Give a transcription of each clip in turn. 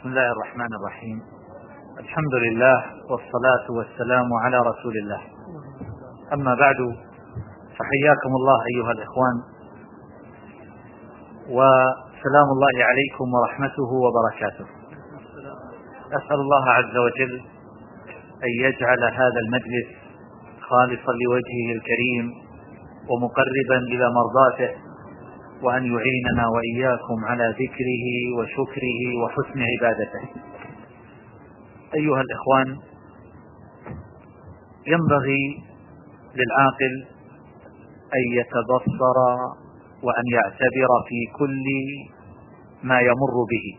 بسم الله الرحمن الرحيم. الحمد لله والصلاة والسلام على رسول الله. أما بعد، فحياكم الله أيها الإخوان، وسلام الله عليكم ورحمته وبركاته. أسأل الله عز وجل أن يجعل هذا المجلس خالصا لوجهه الكريم ومقربا إلى مرضاته، وأن يعيننا وإياكم على ذكره وشكره وحسن عبادته. أيها الإخوان، ينبغي للعاقل أن يتبصر وأن يعتبر في كل ما يمر به،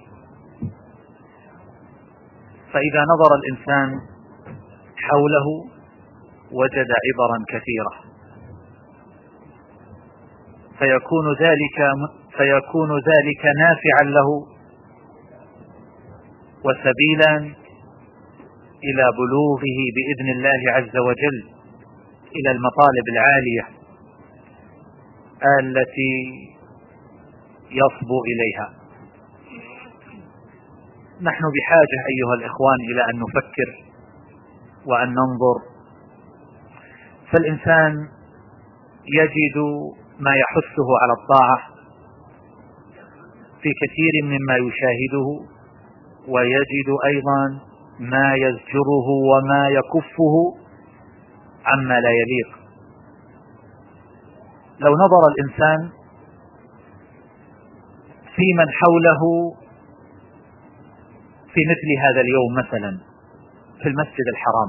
فإذا نظر الإنسان حوله وجد عبرا كثيرة، فيكون ذلك نافعا له وسبيلا إلى بلوغه بإذن الله عز وجل إلى المطالب العالية التي يصبو إليها. نحن بحاجة أيها الإخوان إلى أن نفكر وأن ننظر، فالإنسان يجد ما يحثه على الطاعة في كثير مما يشاهده، ويجد أيضا ما يزجره وما يكفه عما لا يليق. لو نظر الإنسان في من حوله في مثل هذا اليوم مثلا في المسجد الحرام،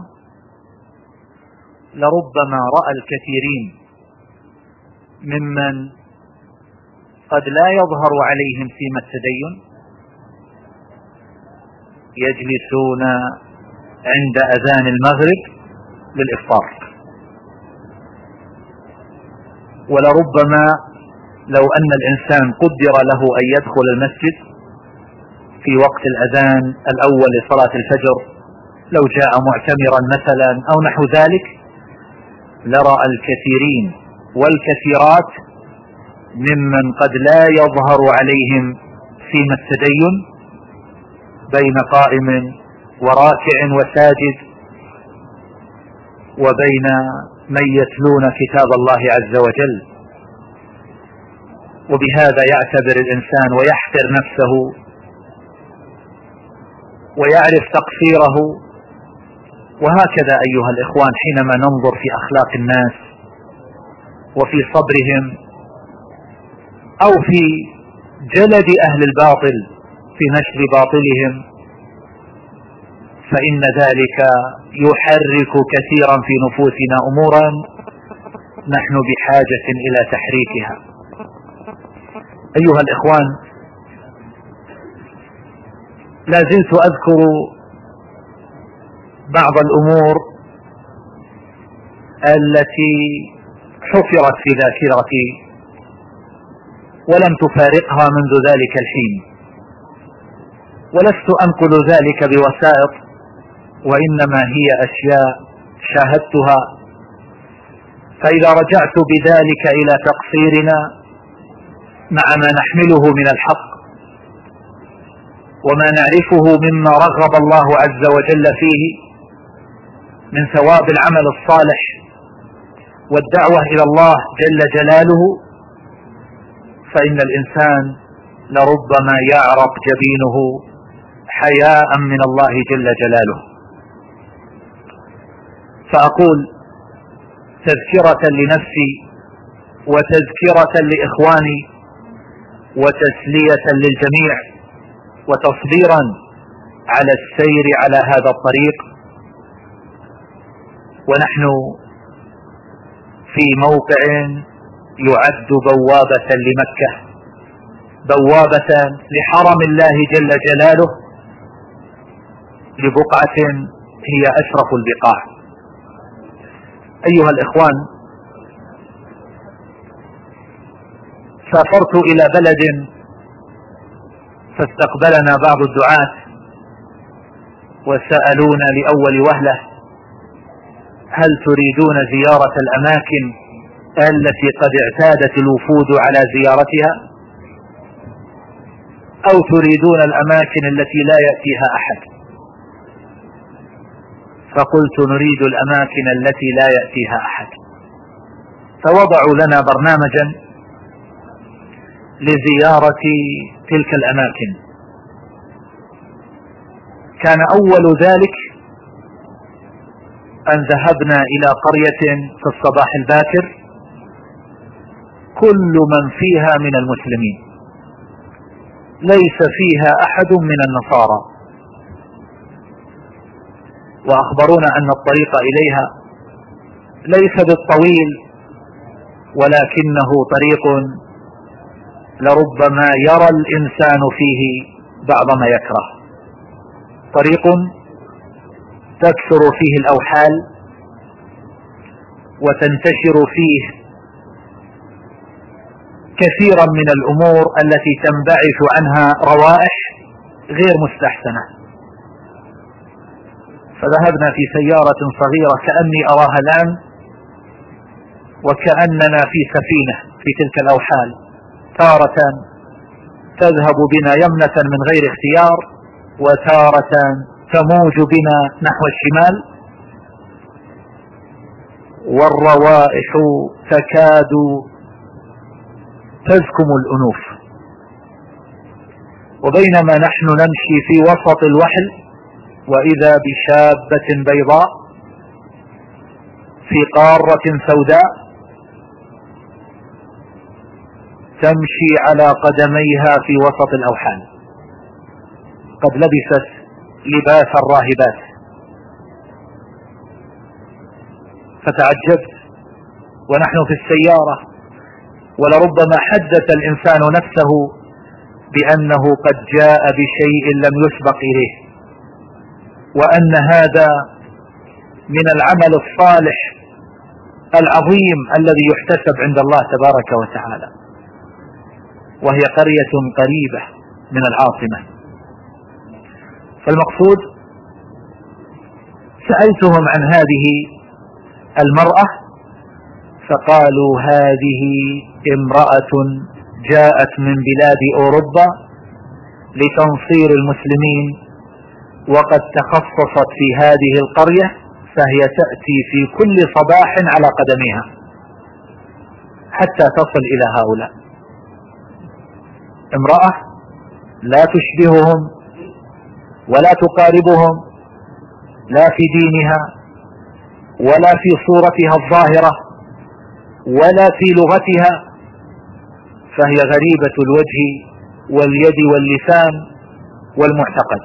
لربما رأى الكثيرين ممن قد لا يظهر عليهم سيمة التدين يجلسون عند أذان المغرب للإفطار، ولربما لو أن الإنسان قدر له أن يدخل المسجد في وقت الأذان الأول لصلاة الفجر، لو جاء معتمرا مثلا أو نحو ذلك، لرأى الكثيرين والكثيرات ممن قد لا يظهر عليهم سيمة التدين بين قائم وراكع وساجد، وبين من يتلون كتاب الله عز وجل. وبهذا يعتبر الإنسان ويحقر نفسه ويعرف تقصيره. وهكذا أيها الإخوان، حينما ننظر في أخلاق الناس وفي صبرهم أو في جلد أهل الباطل في نشر باطلهم، فإن ذلك يحرك كثيرا في نفوسنا أمورا نحن بحاجة إلى تحريكها. أيها الإخوان، لا زلت أذكر بعض الأمور التي حفرت في ذاكرتي ولم تفارقها منذ ذلك الحين، ولست أنقل ذلك بوسائط، وإنما هي أشياء شاهدتها. فإذا رجعت بذلك إلى تقصيرنا مع ما نحمله من الحق وما نعرفه مما رغب الله عز وجل فيه من ثواب العمل الصالح والدعوة إلى الله جل جلاله، فإن الإنسان لربما يعرق جبينه حياء من الله جل جلاله. فأقول تذكرة لنفسي وتذكرة لإخواني وتسلية للجميع وتصبيرا على السير على هذا الطريق، ونحن في موقع يعد بوابة لمكة، بوابة لحرم الله جل جلاله، لبقعة هي أشرف البقاع. أيها الإخوان، سافرت إلى بلد فاستقبلنا بعض الدعاة وسألونا لأول وهلة: هل تريدون زيارة الأماكن التي قد اعتادت الوفود على زيارتها، أو تريدون الأماكن التي لا يأتيها أحد؟ فقلت نريد الأماكن التي لا يأتيها أحد. فوضعوا لنا برنامجا لزيارة تلك الأماكن. كان أول ذلك أن ذهبنا إلى قرية في الصباح الباكر كل من فيها من المسلمين، ليس فيها أحد من النصارى، وأخبرونا أن الطريق إليها ليس بالطويل ولكنه طريق لربما يرى الإنسان فيه بعض ما يكره، طريق تكثر فيه الأوحال وتنتشر فيه كثيرا من الأمور التي تنبعث عنها روائح غير مستحسنة. فذهبنا في سيارة صغيرة كأني أراها الآن، وكأننا في سفينة في تلك الأوحال، تارة تذهب بنا يمنة من غير اختيار، وتارة تموج بنا نحو الشمال، والروائح تكاد تزكم الأنوف. وبينما نحن نمشي في وسط الوحل وإذا بشابة بيضاء في قارة سوداء تمشي على قدميها في وسط الأوحال، قد لبست لباس الراهبات. فتعجبت ونحن في السيارة، ولربما حدث الإنسان نفسه بأنه قد جاء بشيء لم يسبق إليه، وأن هذا من العمل الصالح العظيم الذي يحتسب عند الله تبارك وتعالى. وهي قرية قريبة من العاصمة. فالمقصود سألتهم عن هذه المرأة فقالوا هذه امرأة جاءت من بلاد أوروبا لتنصير المسلمين، وقد تخصصت في هذه القرية، فهي تأتي في كل صباح على قدمها حتى تصل إلى هؤلاء. امرأة لا تشبههم ولا تقاربهم، لا في دينها ولا في صورتها الظاهرة ولا في لغتها، فهي غريبة الوجه واليد واللسان والمعتقد،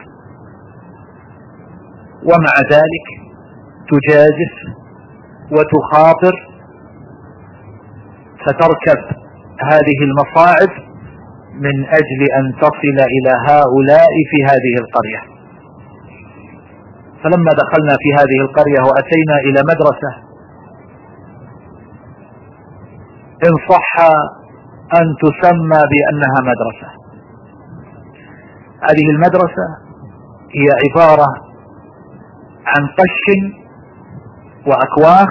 ومع ذلك تجازف وتخاطر فتركب هذه المصاعب من أجل أن تصل إلى هؤلاء في هذه القرية. فلما دخلنا في هذه القرية وأتينا إلى مدرسة إن صح أن تسمى بأنها مدرسة، هذه المدرسة هي عبارة عن قش وأكواخ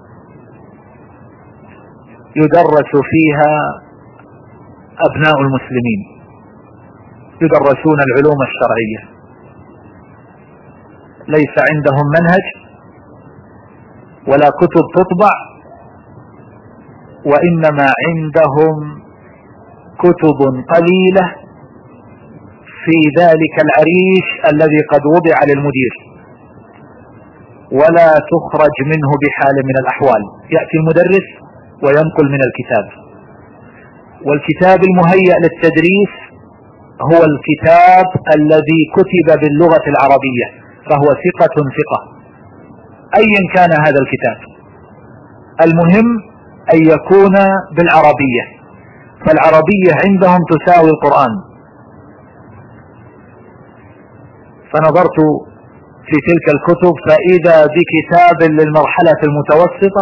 يدرس فيها أبناء المسلمين، يدرسون العلوم الشرعية، ليس عندهم منهج ولا كتب تطبع، وإنما عندهم كتب قليلة في ذلك العريش الذي قد وضع للمدير، ولا تخرج منه بحال من الأحوال. يأتي المدرس وينقل من الكتاب، والكتاب المهيأ للتدريس هو الكتاب الذي كتب باللغة العربية، فهو ثقة أيا كان هذا الكتاب، المهم أن يكون بالعربية، فالعربية عندهم تساوي القرآن. فنظرت في تلك الكتب فإذا بكتاب للمرحلة المتوسطة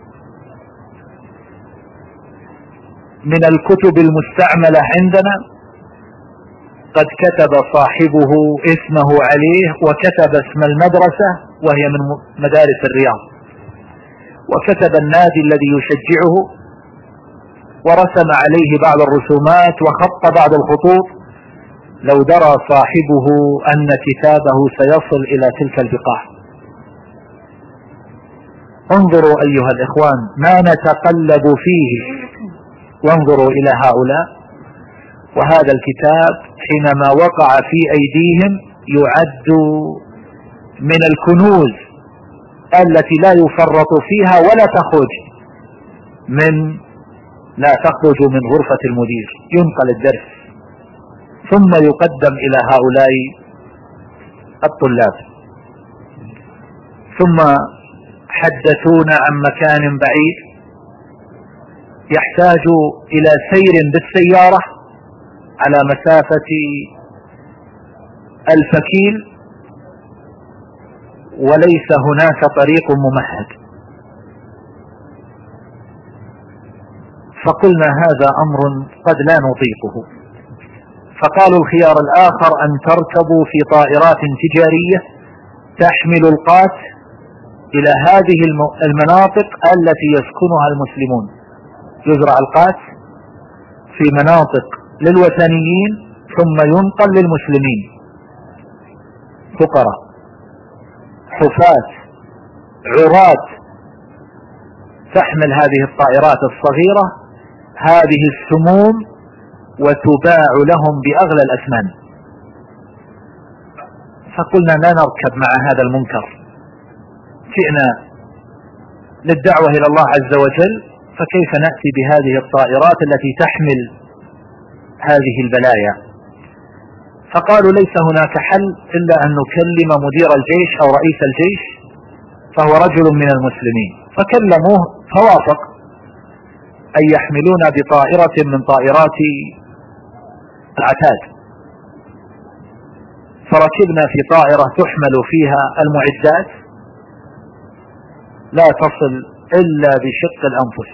من الكتب المستعملة عندنا، قد كتب صاحبه اسمه عليه وكتب اسم المدرسة وهي من مدارس الرياض، وكتب النادي الذي يشجعه، ورسم عليه بعض الرسومات وخط بعض الخطوط، لو درى صاحبه أن كتابه سيصل إلى تلك البقاع. انظروا أيها الإخوان ما نتقلب فيه، وانظروا إلى هؤلاء، وهذا الكتاب حينما وقع في أيديهم يعد من الكنوز التي لا يفرط فيها ولا تخرج من غرفة المدير، ينقل الدرس ثم يقدم إلى هؤلاء الطلاب. ثم حدثونا عن مكان بعيد يحتاج إلى سير بالسيارة على مسافة 1000 كيل، وليس هناك طريق ممهد. فقلنا هذا أمر قد لا نطيقه، فقالوا الخيار الآخر أن تركبوا في طائرات تجارية تحمل القات إلى هذه المناطق التي يسكنها المسلمون، يزرع القات في مناطق للوثنيين ثم ينقل للمسلمين، فقراء حفاة عراة، تحمل هذه الطائرات الصغيرة هذه السموم وتباع لهم بأغلى الأثمان. فقلنا لا نركب مع هذا المنكر، جئنا للدعوة إلى الله عز وجل، فكيف نأتي بهذه الطائرات التي تحمل هذه البلايا؟ فقالوا ليس هناك حل إلا أن نكلم مدير الجيش أو رئيس الجيش، فهو رجل من المسلمين، فكلموه فوافق أن يحملونا بطائرة من طائرات العتاد. فركبنا في طائرة تحمل فيها المعدات لا تصل إلا بشق الأنفس،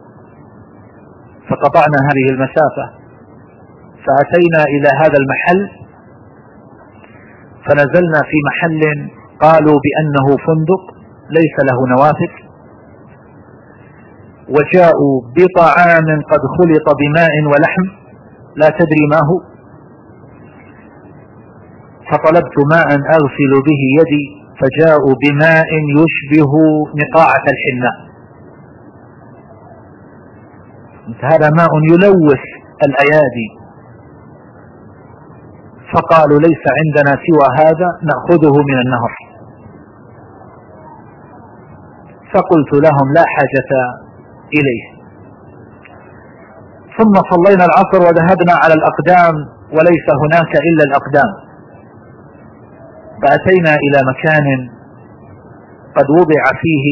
فقطعنا هذه المسافة، فأتينا إلى هذا المحل، فنزلنا في محل قالوا بأنه فندق ليس له نوافذ، وجاءوا بطعام قد خلط بماء ولحم لا تدري ما هو، فطلبت ماء أغسل به يدي، فجاءوا بماء يشبه نقاعة الحناء، هذا ماء يلوث الأيادي. فقالوا ليس عندنا سوى هذا نأخذه من النهر. فقلت لهم لا حاجة إليه. ثم صلينا العصر وذهبنا على الأقدام، وليس هناك إلا الأقدام، فأتينا إلى مكان قد وضع فيه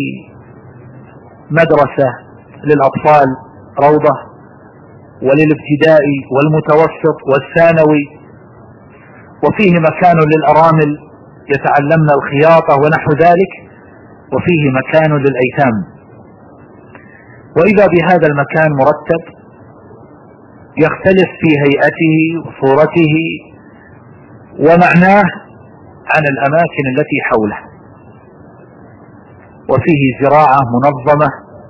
مدرسة للأطفال، روضة، وللابتدائي والمتوسط والثانوي، وفيه مكان للأرامل يتعلمن الخياطة ونحو ذلك، وفيه مكان للأيتام. وإذا بهذا المكان مرتب يختلف في هيئته وصورته ومعناه عن الأماكن التي حوله، وفيه زراعة منظمة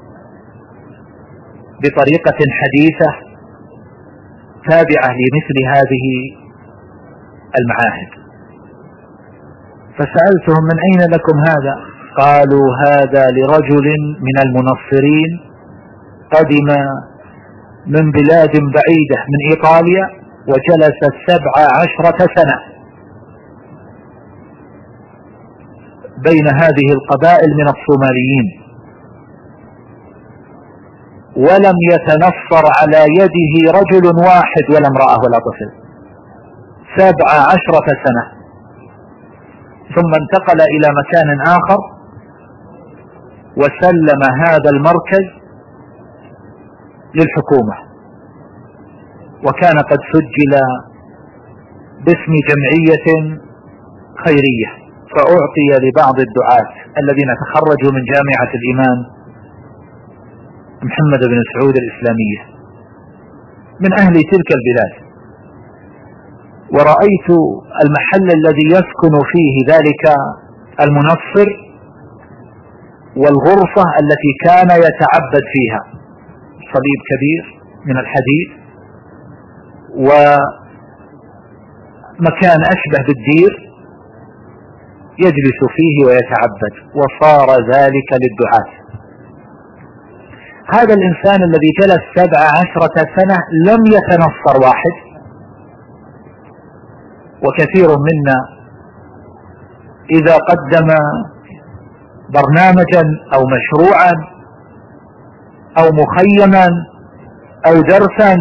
بطريقة حديثة تابعة لمثل هذه المعاهد. فسألتهم من أين لكم هذا؟ قالوا هذا لرجل من المنصرين قدم من بلاد بعيدة من إيطاليا وجلس 17 سنة بين هذه القبائل من الصوماليين، ولم يتنصر على يده رجل واحد ولا امرأة ولا طفل، 17 سنة. ثم انتقل إلى مكان آخر وسلم هذا المركز للحكومة، وكان قد سجل باسم جمعية خيرية، فأعطي لبعض الدعاة الذين تخرجوا من جامعة الإمام محمد بن سعود الإسلامية من أهل تلك البلاد. ورأيت المحل الذي يسكن فيه ذلك المنصر والغرفة التي كان يتعبد فيها، صليب كبير من الحديد، وهذا مكان أشبه بالدير يجلس فيه ويتعبد، وصار ذلك للدعاة. هذا الإنسان الذي جلس 17 سنة لم يتنصر واحد. وكثير منا إذا قدم برنامجا أو مشروعا أو مخيما أو درسا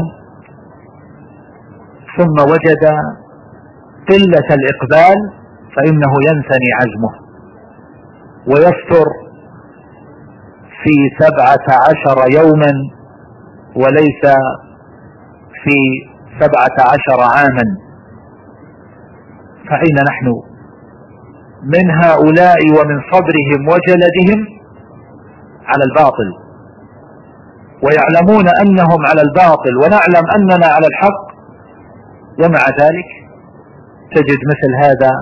ثم وجد قلة الإقبال فإنه ينثني عزمه ويفتر في 17 يوما وليس في 17 عاما. فأين نحن من هؤلاء ومن صبرهم وجلدهم على الباطل، ويعلمون أنهم على الباطل ونعلم أننا على الحق، ومع ذلك تجد مثل هذا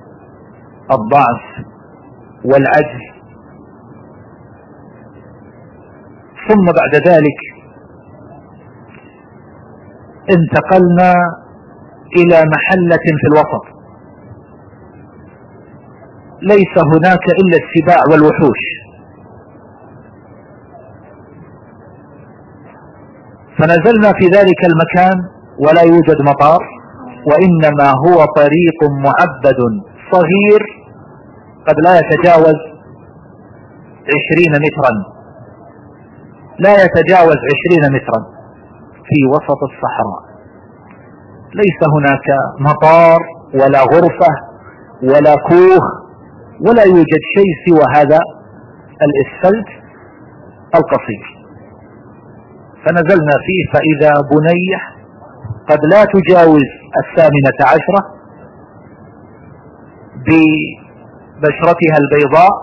الضعف والعجز. ثم بعد ذلك انتقلنا إلى محلة في الوسط، ليس هناك إلا السباع والوحوش. فنزلنا في ذلك المكان ولا يوجد مطار، وإنما هو طريق معبد صغير قد لا يتجاوز 20 مترا، لا يتجاوز 20 مترا في وسط الصحراء. ليس هناك مطار ولا غرفة ولا كوخ ولا يوجد شيء سوى هذا الاسفلت القصير. فنزلنا فيه فإذا بنية قد لا تجاوز 18 ببشرتها البيضاء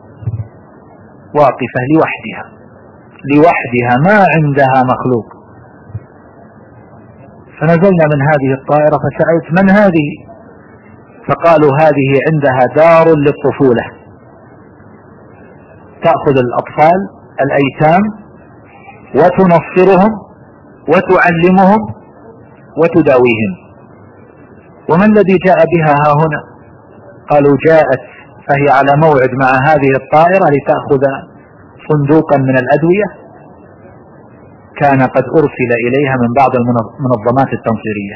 واقفة لوحدها ما عندها مخلوق. فنزلنا من هذه الطائرة فسألت من هذه؟ فقالوا هذه عندها دار للطفولة، تأخذ الأطفال الأيتام وتنصرهم وتعلمهم وتداويهم. وما الذي جاء بها ها هنا؟ قالوا جاءت فهي على موعد مع هذه الطائرة لتأخذ صندوقا من الأدوية كان قد أرسل إليها من بعض المنظمات التنصيرية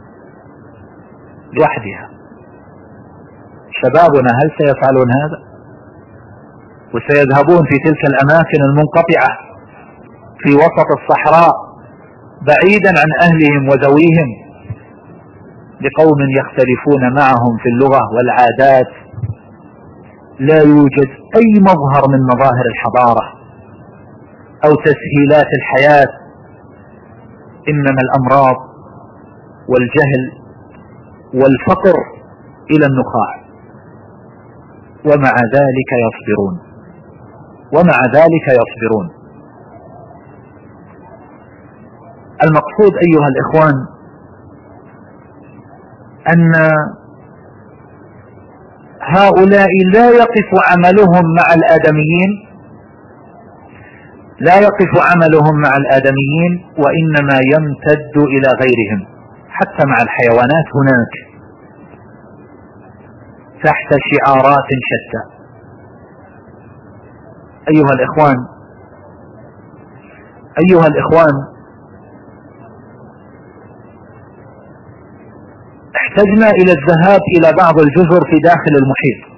لوحدها. شبابنا هل سيفعلون هذا؟ وسيذهبون في تلك الأماكن المنقطعة في وسط الصحراء بعيدا عن أهلهم وذويهم لقوم يختلفون معهم في اللغة والعادات، لا يوجد أي مظهر من مظاهر الحضارة أو تسهيلات الحياة، إنما الأمراض والجهل والفقر إلى النخاع. ومع ذلك يصبرون. المقصود أيها الإخوان أن هؤلاء لا يقف عملهم مع الآدميين وإنما يمتد إلى غيرهم، حتى مع الحيوانات هناك تحت شعارات شتى. أيها الإخوان احتجنا إلى الذهاب إلى بعض الجزر في داخل المحيط،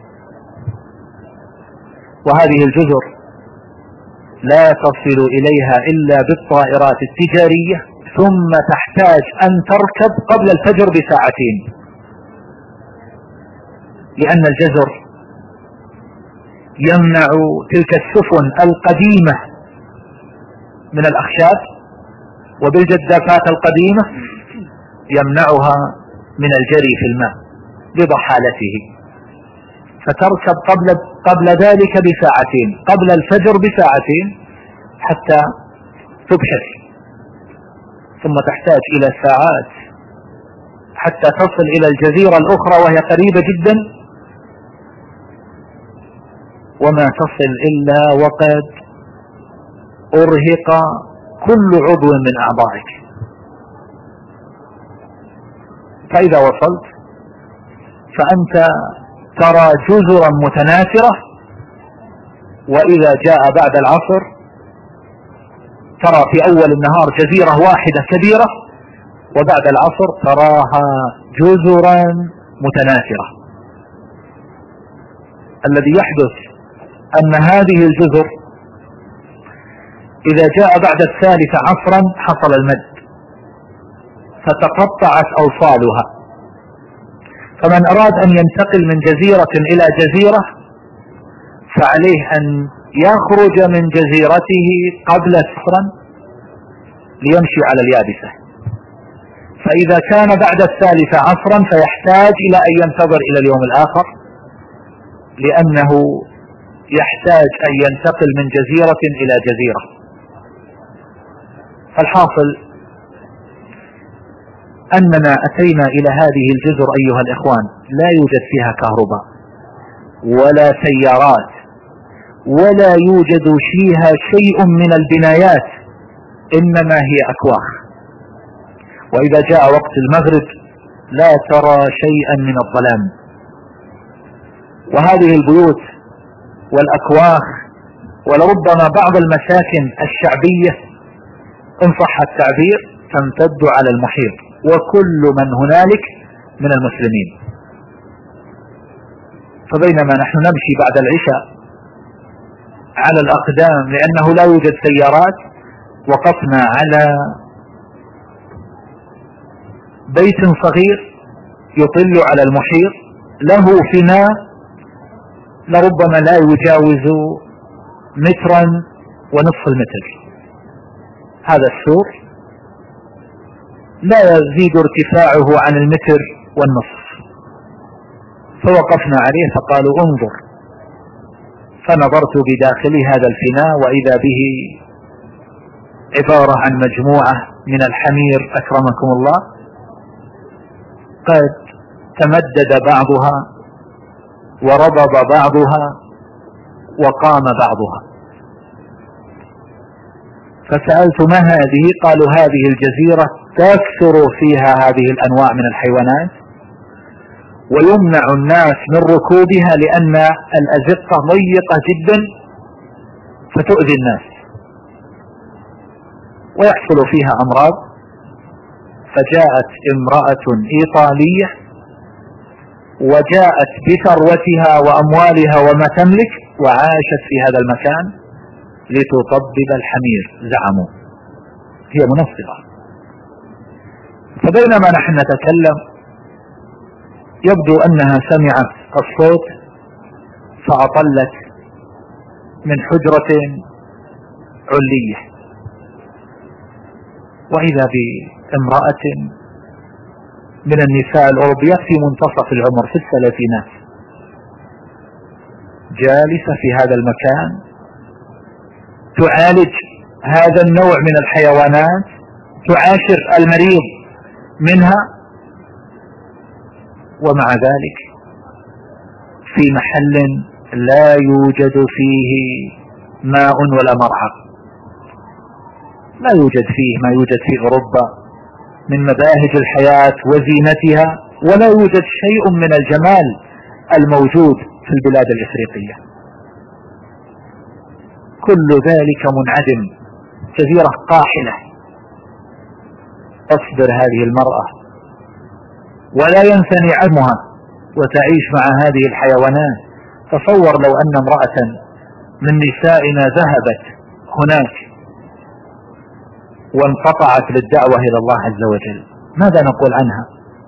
وهذه الجزر لا تصل إليها إلا بالطائرات التجارية، ثم تحتاج أن تركب قبل الفجر بساعتين، لأن الجزر يمنع تلك السفن القديمة من الأخشاب وبالجدافات القديمة يمنعها من الجري في الماء لضحالته، فتركب قبل ذلك بساعتين، قبل الفجر بساعتين حتى تبحث، ثم تحتاج إلى ساعات حتى تصل إلى الجزيرة الأخرى وهي قريبة جدا، وما تصل إلا وقد أرهق كل عضو من أعضائك. فإذا وصلت فأنت ترى جزرا متناثرة، وإذا جاء بعد العصر ترى في أول النهار جزيرة واحدة كبيرة، وبعد العصر تراها جزرا متناثرة. الذي يحدث أن هذه الجزر إذا جاء بعد 13 عصرا حصل المد، فتقطعت أوصالها، فمن أراد أن ينتقل من جزيرة إلى جزيرة فعليه أن يخرج من جزيرته قبل عصرا ليمشي على اليابسة، فإذا كان بعد 13 عصرا فيحتاج إلى أن ينتظر إلى اليوم الآخر، لأنه يحتاج أن ينتقل من جزيرة إلى جزيرة. فالحاصل أننا أتينا إلى هذه الجزر أيها الإخوان لا يوجد فيها كهرباء ولا سيارات ولا يوجد فيها شيء من البنايات، إنما هي أكواخ، وإذا جاء وقت المغرب لا ترى شيئا من الظلام. وهذه البيوت والأكواخ ولربما بعض المساكن الشعبية إن صح التعبير تمتد على المحيط وكل من هنالك من المسلمين. فبينما نحن نمشي بعد العشاء على الأقدام لأنه لا يوجد سيارات، وقفنا على بيت صغير يطل على المحيط له فناء لربما لا يجاوز 1.5 متر. هذا السور لا يزيد ارتفاعه عن 1.5 متر، فوقفنا عليه فقالوا انظر، فنظرت بداخل هذا الفناء وإذا به عبارة عن مجموعة من الحمير أكرمكم الله، قد تمدد بعضها وربض بعضها وقام بعضها. فسألت ما هذه؟ قالوا هذه الجزيرة تكثر فيها هذه الأنواع من الحيوانات ويمنع الناس من ركوبها لأن الأزقة ضيقة جدا فتؤذي الناس ويحصل فيها أمراض. فجاءت امرأة إيطالية وجاءت بثروتها وأموالها وما تملك وعاشت في هذا المكان لتطبب الحمير، زعموا هي منصرة. فبينما نحن نتكلم يبدو أنها سمعت الصوت فأطلت من حجرة علية، وإذا بامرأة من النساء الأوروبيات في منتصف العمر في 30، جالسة في هذا المكان تعالج هذا النوع من الحيوانات، تعاشر المريض منها، ومع ذلك في محل لا يوجد فيه ماء ولا مرعى، لا يوجد فيه ما يوجد في أوروبا من مباهج الحياة وزينتها، ولا يوجد شيء من الجمال الموجود في البلاد الإفريقية، كل ذلك منعدم، جزيرة قاحلة. تصبر هذه المرأة ولا ينثني عمها وتعيش مع هذه الحيوانات. تصور لو أن امرأة من نسائنا ذهبت هناك وانقطعت للدعوة إلى الله عز وجل، ماذا نقول عنها؟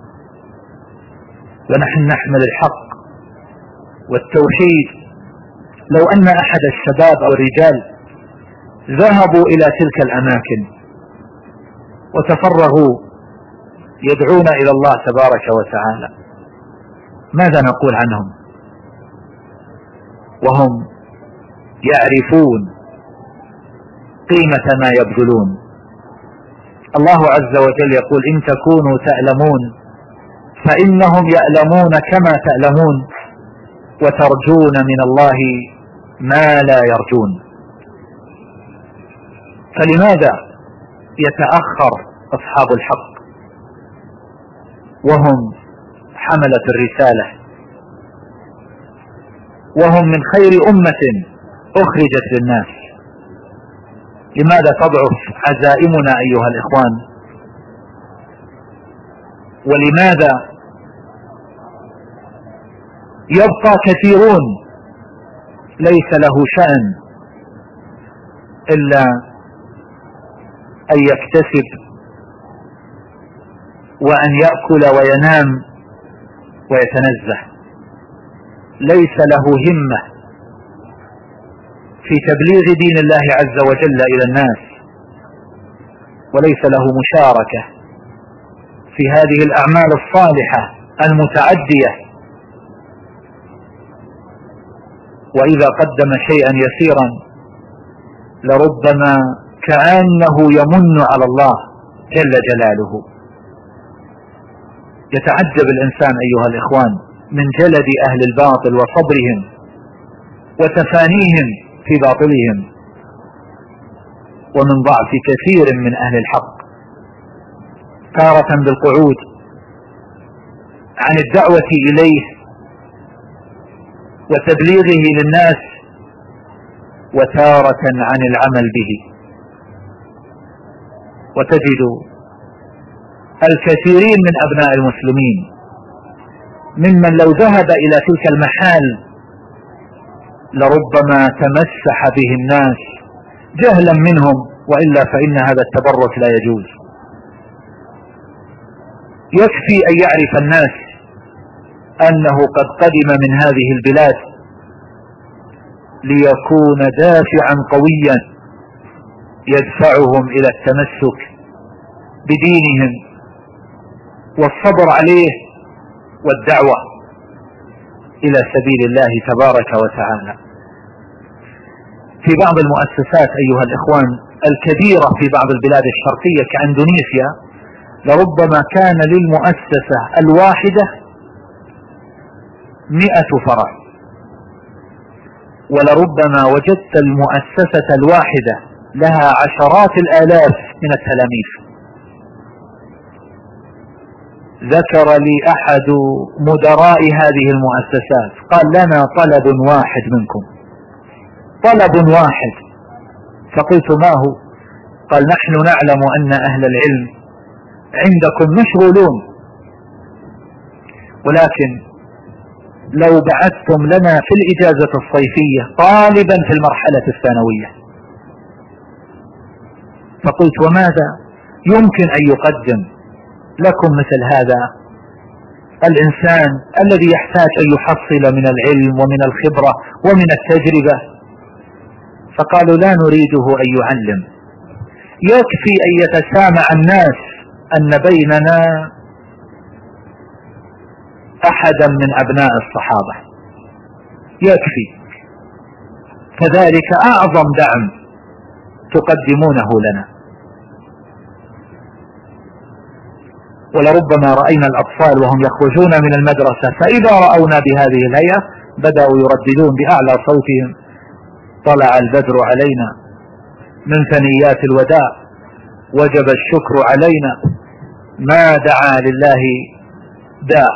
ونحن نحمل الحق والتوحيد. لو أن أحد الشباب أو الرجال ذهبوا إلى تلك الأماكن وتفرغوا يدعون إلى الله تبارك وتعالى، ماذا نقول عنهم وهم يعرفون قيمة ما يبذلون؟ الله عز وجل يقول إن تكونوا تعلمون فإنهم يعلمون كما تعلمون وترجون من الله ما لا يرجون. فلماذا يتأخر أصحاب الحق وهم حملة الرسالة، وهم من خير أمة أخرجت للناس. لماذا تضعف عزائمنا أيها الإخوان؟ ولماذا يبقى كثيرون ليس له شأن إلا أن يكتسب وأن يأكل وينام ويتنزه، ليس له همة في تبليغ دين الله عز وجل إلى الناس، وليس له مشاركة في هذه الأعمال الصالحة المتعدية، وإذا قدم شيئا يسيرا لربما كأنه يمن على الله جل جلاله. يتعجب الإنسان أيها الإخوان من جلد أهل الباطل وصبرهم وتفانيهم في باطلهم، ومن ضعف كثير من أهل الحق تارة بالقعود عن الدعوة إليه وتبليغه للناس، وتارة عن العمل به. وتجد الكثيرين من أبناء المسلمين ممن لو ذهب إلى تلك المحال لربما تمسح به الناس جهلا منهم، وإلا فإن هذا التبرك لا يجوز. يكفي أن يعرف الناس أنه قد قدم من هذه البلاد ليكون دافعا قويا يدفعهم إلى التمسك بدينهم والصبر عليه والدعوة إلى سبيل الله تبارك وتعالى. في بعض المؤسسات أيها الإخوان الكبيرة في بعض البلاد الشرقية كأندونيسيا لربما كان للمؤسسة الواحدة 100 فرع، ولربما وجدت المؤسسة الواحدة لها عشرات الآلاف من التلاميذ. ذكر لي أحد مدراء هذه المؤسسات قال لنا طلب واحد منكم، طلب واحد. فقلت ما هو؟ قال نحن نعلم أن أهل العلم عندكم مشغولون، ولكن لو بعثتم لنا في الإجازة الصيفية طالبا في المرحلة الثانوية. فقلت وماذا يمكن أن يقدم لكم مثل هذا الإنسان الذي يحتاج أن يحصل من العلم ومن الخبرة ومن التجربة؟ فقالوا لا نريده أن يعلم، يكفي أن يتسامع الناس أن بيننا أحدا من أبناء الصحابة، يكفي. كذلك أعظم دعم تقدمونه لنا. ولربما رأينا الأطفال وهم يخرجون من المدرسة فإذا رأونا بهذه الهيئة بدأوا يرددون بأعلى صوتهم طلع البدر علينا من ثنيات الوداع وجب الشكر علينا ما دعا لله داع.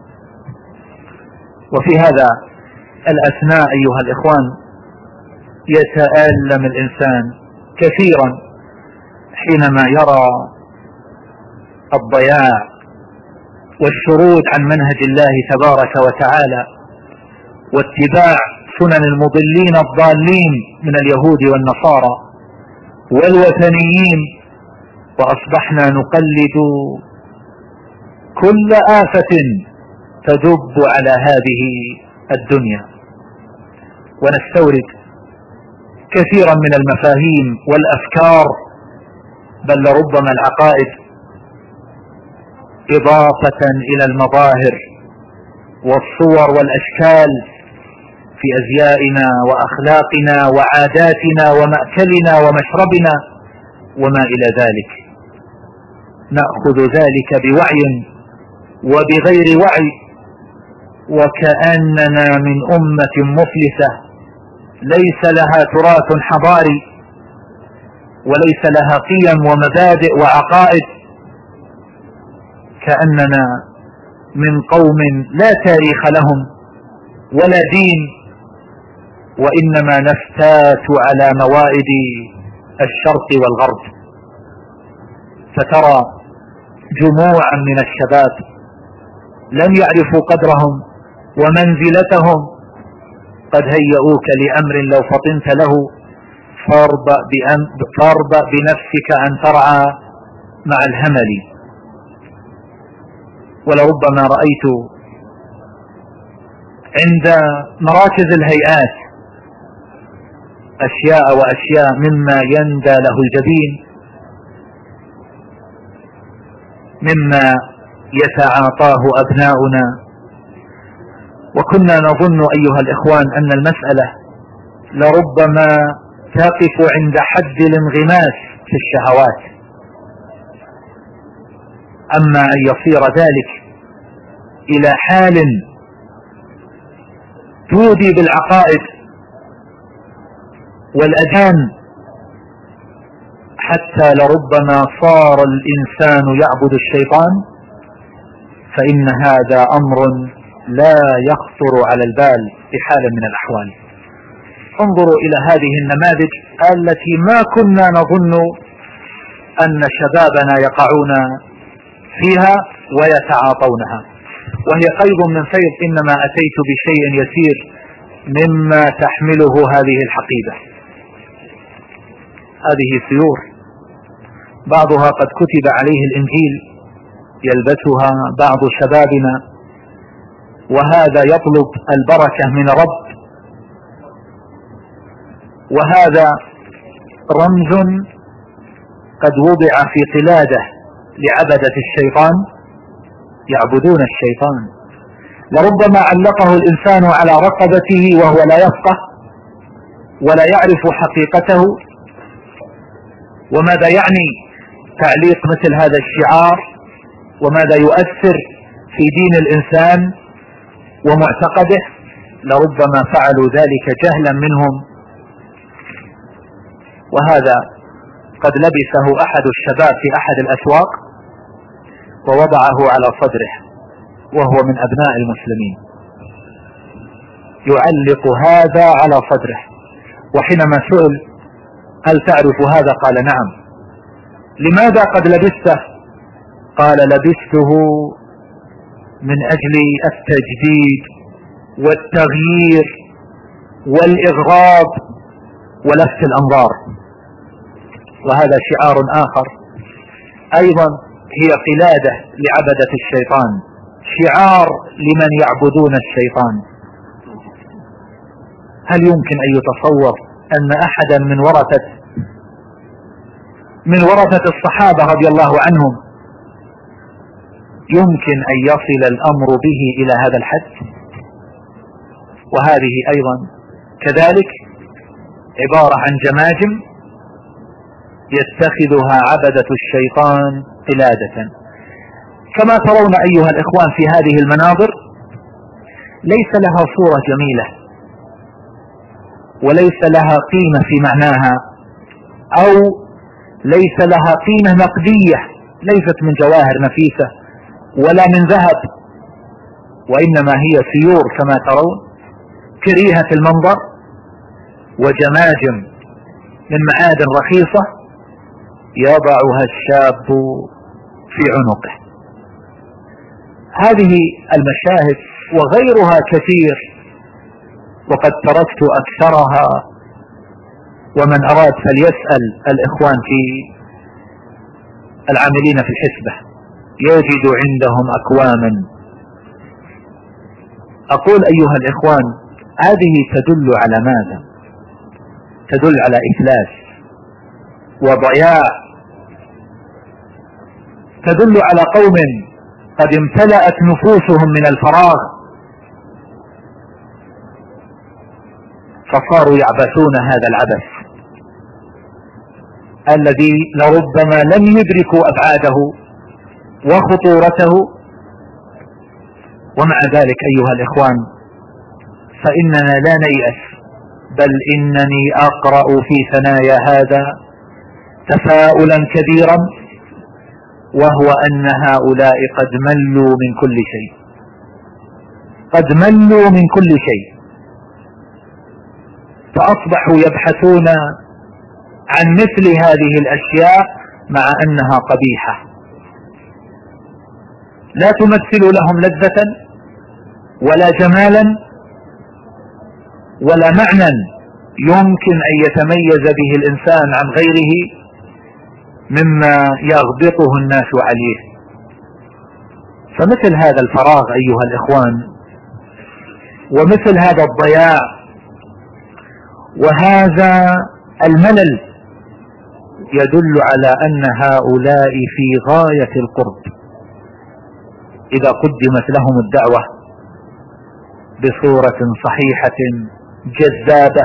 وفي هذا الأثناء أيها الإخوان يتألم الإنسان كثيرا حينما يرى الضياع والشرود عن منهج الله تبارك وتعالى واتباع سنن المضلين الضالين من اليهود والنصارى والوثنيين، وأصبحنا نقلد كل آفة تدب على هذه الدنيا، ونستورد كثيرا من المفاهيم والأفكار بل لربما العقائد إضافة إلى المظاهر والصور والأشكال في أزيائنا وأخلاقنا وعاداتنا ومأكلنا ومشربنا وما إلى ذلك. نأخذ ذلك بوعي وبغير وعي، وكأننا من أمة مفلسة ليس لها تراث حضاري وليس لها قيم ومبادئ وعقائد، كأننا من قوم لا تاريخ لهم ولا دين، وإنما نفتات على موائد الشرق والغرب. فترى جموعا من الشباب لم يعرفوا قدرهم ومنزلتهم قد هيئوك لأمر لو فطنت له فاربأ بنفسك أن ترعى مع الهمل. ولربما رأيت عند مراكز الهيئات أشياء وأشياء مما يندى له الجبين، مما يتعاطاه أبناؤنا، وكنا نظن أيها الإخوان أن المسألة لربما تقف عند حد الانغماس في الشهوات، أما أن يصير ذلك إلى حال تودي بالعقائد والأذهان حتى لربما صار الإنسان يعبد الشيطان، فإن هذا أمر لا يخطر على البال بحال من الأحوال. انظروا إلى هذه النماذج التي ما كنا نظن أن شبابنا يقعون فيها ويتعاطونها، وهي قيض من فيض. إنما أتيت بشيء يسير مما تحمله هذه الحقيبة. هذه سيور بعضها قد كتب عليه الإنجيل يلبسها بعض شبابنا، وهذا يطلب البركة من رب، وهذا رمز قد وضع في قلادة لعبدة الشيطان يعبدون الشيطان. لربما علقه الإنسان على رقبته وهو لا يفقه ولا يعرف حقيقته. وماذا يعني تعليق مثل هذا الشعار، وماذا يؤثر في دين الإنسان ومعتقده؟ لربما فعلوا ذلك جهلا منهم، وهذا قد لبسه أحد الشباب في أحد الأسواق ووضعه على صدره وهو من أبناء المسلمين، يعلق هذا على صدره. وحينما سئل هل تعرف هذا قال نعم. لماذا قد لبسته؟ قال لبسته من أجل التجديد والتغيير والإغراض ولفت الأنظار. وهذا شعار آخر أيضا هي قلادة لعبدة الشيطان، شعار لمن يعبدون الشيطان. هل يمكن أن يتصور أن أحدا من ورثة الصحابة رضي الله عنهم يمكن أن يصل الأمر به إلى هذا الحد؟ وهذه أيضا كذلك عبارة عن جماجم يتخذها عبدة الشيطان قلادة. كما ترون أيها الإخوان في هذه المناظر ليس لها صورة جميلة وليس لها قيمة في معناها، أو ليس لها قيمة نقدية، ليست من جواهر نفيسة ولا من ذهب، وإنما هي سيور كما ترون كريهة المنظر وجماجم من معادن رخيصة يضعها الشاب في عنقه. هذه المشاهد وغيرها كثير، وقد تركت أكثرها، ومن أراد فليسأل الإخوان في العاملين في الحسبة يجد عندهم أكواما. أقول أيها الإخوان هذه تدل على ماذا؟ تدل على إفلاس وضياع، تدل على قوم قد امتلأت نفوسهم من الفراغ فصاروا يعبثون هذا العبث الذي لربما لم يدركوا أبعاده وخطورته. ومع ذلك أيها الإخوان فإننا لا نيأس، بل إنني أقرأ في ثنايا هذا تفاؤلا كبيرا، وهو أن هؤلاء قد ملوا من كل شيء. قد ملوا من كل شيء، فأصبحوا يبحثون عن مثل هذه الأشياء مع أنها قبيحة، لا تمثل لهم لذة ولا جمالا ولا معنى يمكن أن يتميز به الإنسان عن غيره مما يغبطه الناس عليه. فمثل هذا الفراغ أيها الإخوان، ومثل هذا الضياع وهذا الملل يدل على أن هؤلاء في غاية القرب إذا قدمت لهم الدعوة بصورة صحيحة جذابة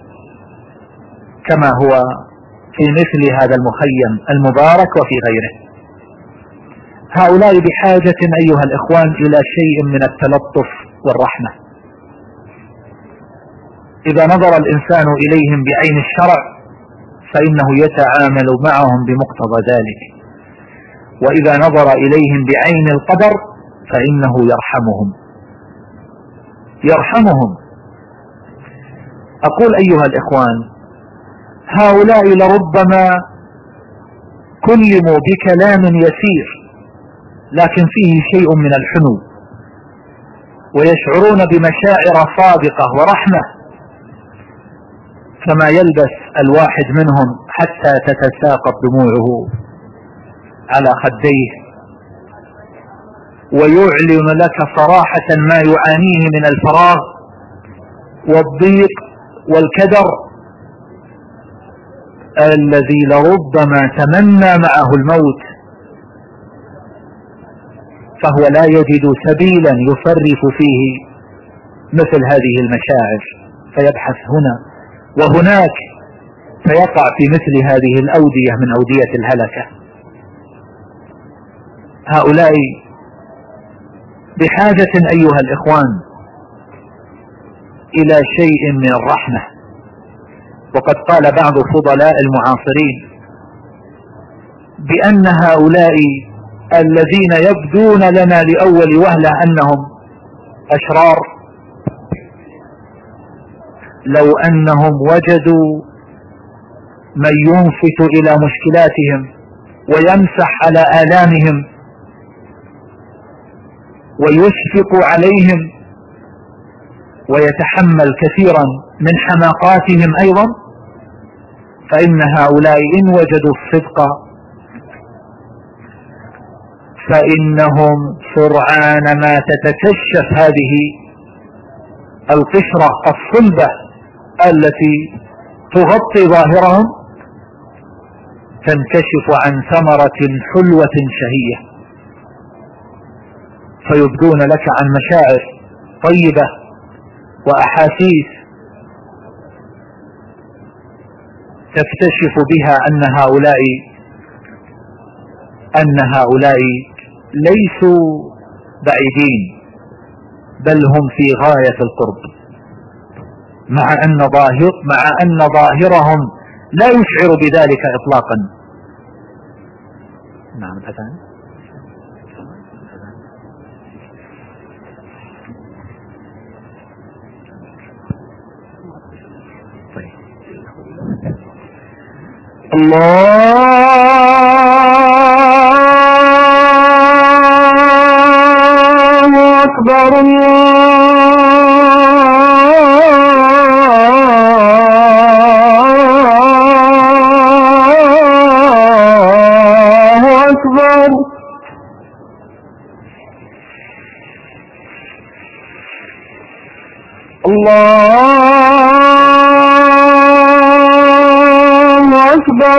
كما هو في مثل هذا المخيم المبارك وفي غيره. هؤلاء بحاجة أيها الإخوان إلى شيء من التلطف والرحمة. إذا نظر الإنسان إليهم بعين الشرع فإنه يتعامل معهم بمقتضى ذلك، وإذا نظر إليهم بعين القدر فإنه يرحمهم. أقول أيها الإخوان، هؤلاء لربما كلموا بكلام يسير لكن فيه شيء من الحنو، ويشعرون بمشاعر صادقة ورحمة، فما يلبس الواحد منهم حتى تتساقط دموعه على خديه ويعلن لك صراحة ما يعانيه من الفراغ والضيق والكدر الذي لربما تمنى معه الموت، فهو لا يجد سبيلا يصرف فيه مثل هذه المشاعر، فيبحث هنا وهناك فيقع في مثل هذه الأودية من أودية الهلكة. هؤلاء بحاجة أيها الإخوان إلى شيء من الرحمة. وقد قال بعض فضلاء المعاصرين بأن هؤلاء الذين يبدون لنا لأول وهلة أنهم أشرار، لو أنهم وجدوا من ينصت إلى مشكلاتهم ويمسح على آلامهم ويشفق عليهم ويتحمل كثيرا من حماقاتهم أيضا، فإن هؤلاء إن وجدوا الصدق فإنهم سرعان ما تتكشف هذه القشرة الصلبة التي تغطي ظاهرهم، تنكشف عن ثمرة حلوة شهية، فيبدون لك عن مشاعر طيبة وأحاسيس تكتشف بها أن هؤلاء ليسوا بعيدين، بل هم في غاية القرب، مع أن ظاهرهم لا يشعر بذلك إطلاقا. نعم الأذان. الله أكبر الله أكبر. الله أكبر.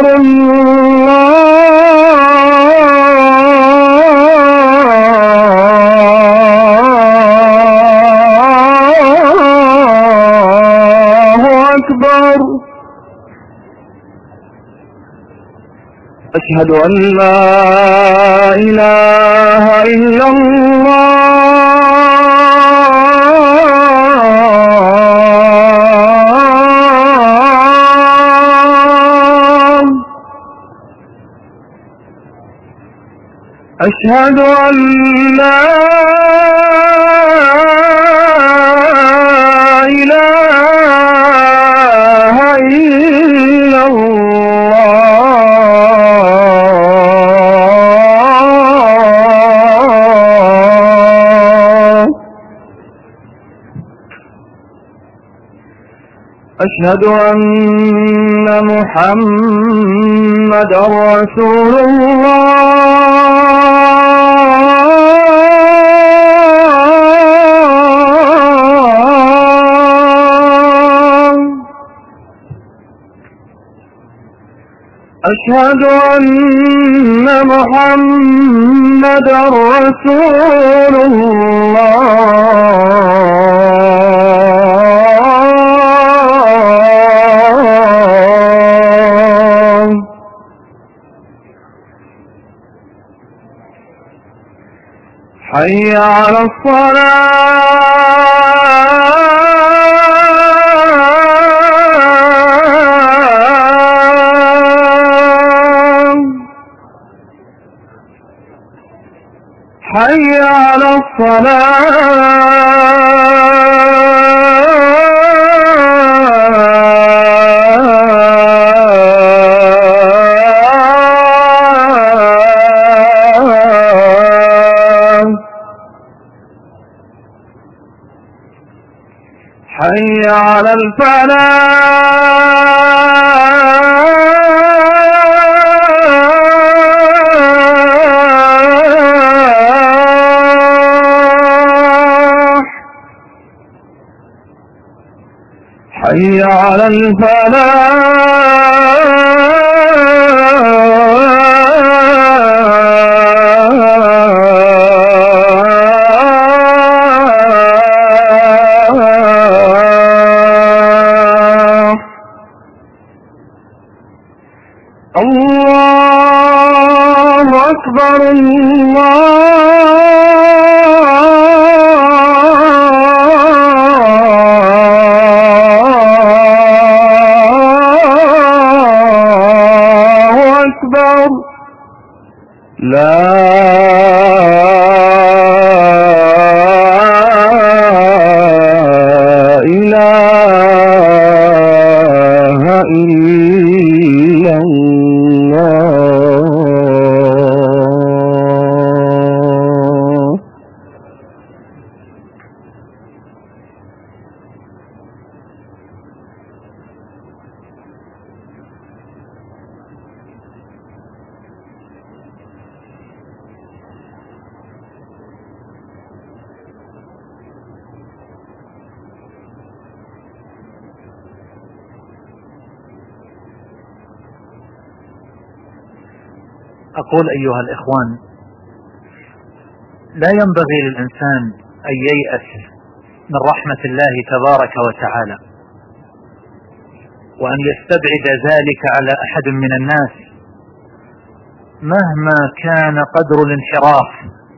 الله أكبر. أشهد أن لا إله إلا الله. أشهد أن لا أشهد أن محمدا رسول الله. أشهد أن محمدا رسول الله. حي على الصلاة. حي على الصلاة. حي على الفلاح. حي على الفلاح. الله أكبر الله أكبر. لا إله إلا الله. أقول أيها الإخوان، لا ينبغي للإنسان أن ييأس من رحمة الله تبارك وتعالى، وأن يستبعد ذلك على أحد من الناس مهما كان قدر الانحراف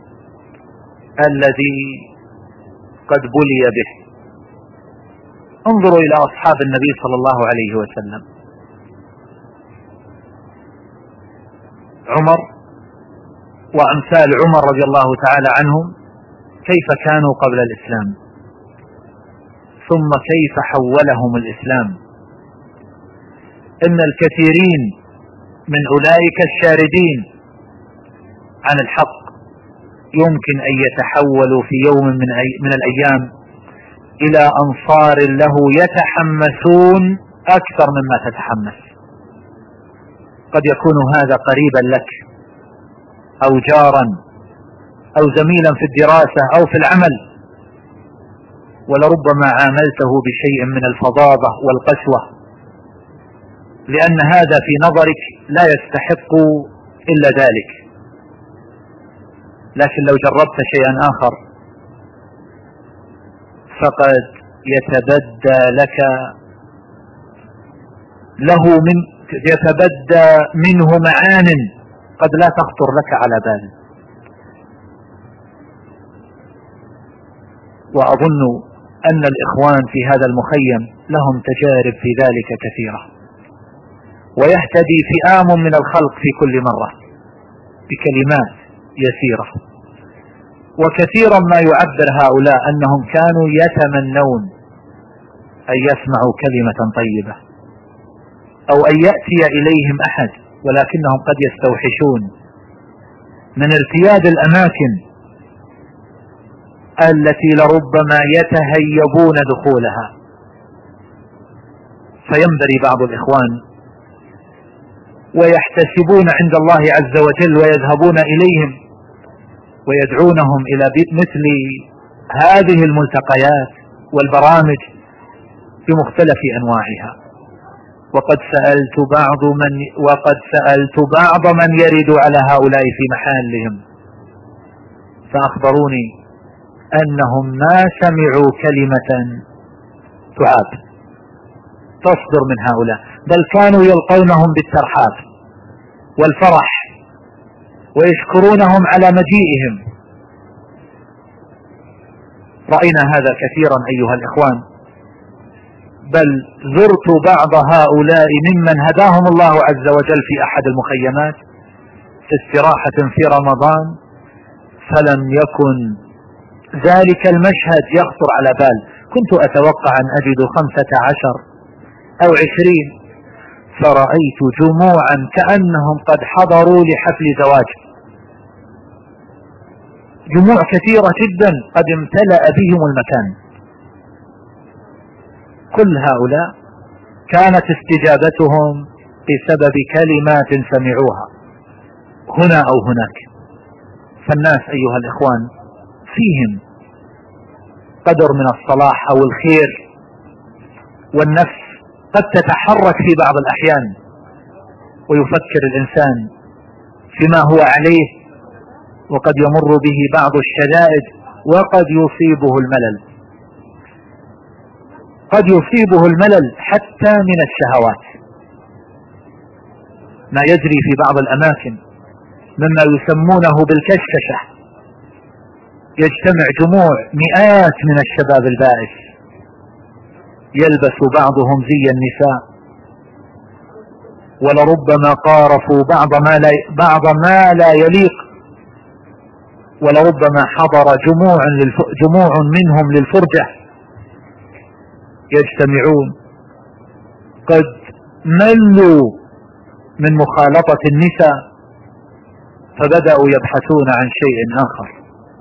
الذي قد بلي به. انظروا إلى أصحاب النبي صلى الله عليه وسلم. عمر وأمثال عمر رضي الله تعالى عنهم كيف كانوا قبل الإسلام، ثم كيف حولهم الإسلام. إن الكثيرين من أولئك الشاردين عن الحق يمكن أن يتحولوا في يوم من الأيام إلى أنصار له يتحمسون أكثر مما تتحمس. قد يكون هذا قريبا لك أو جارا أو زميلا في الدراسة أو في العمل، ولربما عاملته بشيء من الفظاظة والقسوة، لأن هذا في نظرك لا يستحق إلا ذلك. لكن لو جربت شيئا آخر فقد يتبدى منه معان قد لا تخطر لك على بال. وأظن أن الإخوان في هذا المخيم لهم تجارب في ذلك كثيرة، ويهتدي فئام من الخلق في كل مرة بكلمات يسيرة. وكثيرا ما يعبر هؤلاء أنهم كانوا يتمنون أن يسمعوا كلمة طيبة أو أن يأتي إليهم أحد، ولكنهم قد يستوحشون من ارتياد الأماكن التي لربما يتهيبون دخولها. فينبري بعض الإخوان ويحتسبون عند الله عز وجل ويذهبون إليهم ويدعونهم إلى مثل هذه الملتقيات والبرامج بمختلف أنواعها. وقد سألت بعض من يرد على هؤلاء في محلهم فأخبروني أنهم ما سمعوا كلمة تعاب تصدر من هؤلاء، بل كانوا يلقونهم بالترحاب والفرح ويشكرونهم على مجيئهم. رأينا هذا كثيرا أيها الإخوان، بل زرت بعض هؤلاء ممن هداهم الله عز وجل في أحد المخيمات في استراحة في رمضان، فلم يكن ذلك المشهد يخطر على بال. كنت أتوقع أن أجد 15 أو 20، فرأيت جموعا كأنهم قد حضروا لحفل زواج، جموع كثيرة جدا قد امتلأ بهم المكان. كل هؤلاء كانت استجابتهم بسبب كلمات سمعوها هنا أو هناك. فالناس أيها الإخوان فيهم قدر من الصلاح أو الخير، والنفس قد تتحرك في بعض الأحيان ويفكر الإنسان فيما هو عليه، وقد يمر به بعض الشدائد وقد يصيبه الملل، قد يصيبه الملل حتى من الشهوات. ما يجري في بعض الأماكن مما يسمونه بالكشكشة، يجتمع جموع مئات من الشباب البائس، يلبس بعضهم زي النساء، ولربما قارفوا بعض ما لا يليق، ولربما حضر جموع منهم للفرجة، يجتمعون قد ملوا من مخالطة النساء فبدأوا يبحثون عن شيء آخر.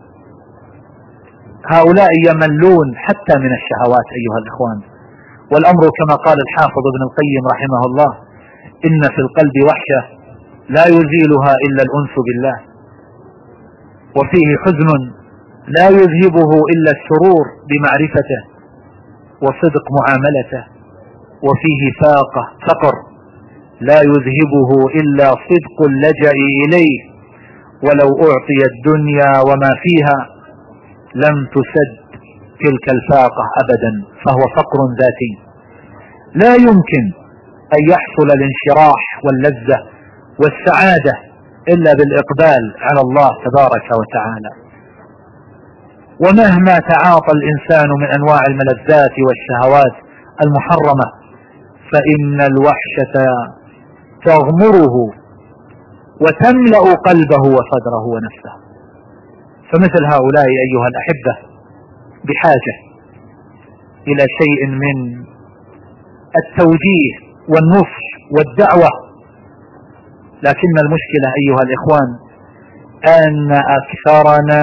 هؤلاء يملون حتى من الشهوات أيها الإخوان. والأمر كما قال الحافظ ابن القيم رحمه الله: إن في القلب وحشة لا يزيلها إلا الأنس بالله، وفيه حزن لا يذهبه إلا السرور بمعرفته وصدق معاملته، وفيه فقر لا يذهبه إلا صدق اللجأ إليه، ولو أعطي الدنيا وما فيها لم تسد تلك الفاقة أبدا، فهو فقر ذاتي لا يمكن أن يحصل الانشراح واللذة والسعادة إلا بالإقبال على الله تبارك وتعالى. ومهما تعاطى الإنسان من أنواع الملذات والشهوات المحرمة فإن الوحشة تغمره وتملأ قلبه وصدره ونفسه. فمثل هؤلاء أيها الأحبة بحاجة إلى شيء من التوجيه والنصح والدعوة، لكن المشكلة أيها الإخوان أن أكثرنا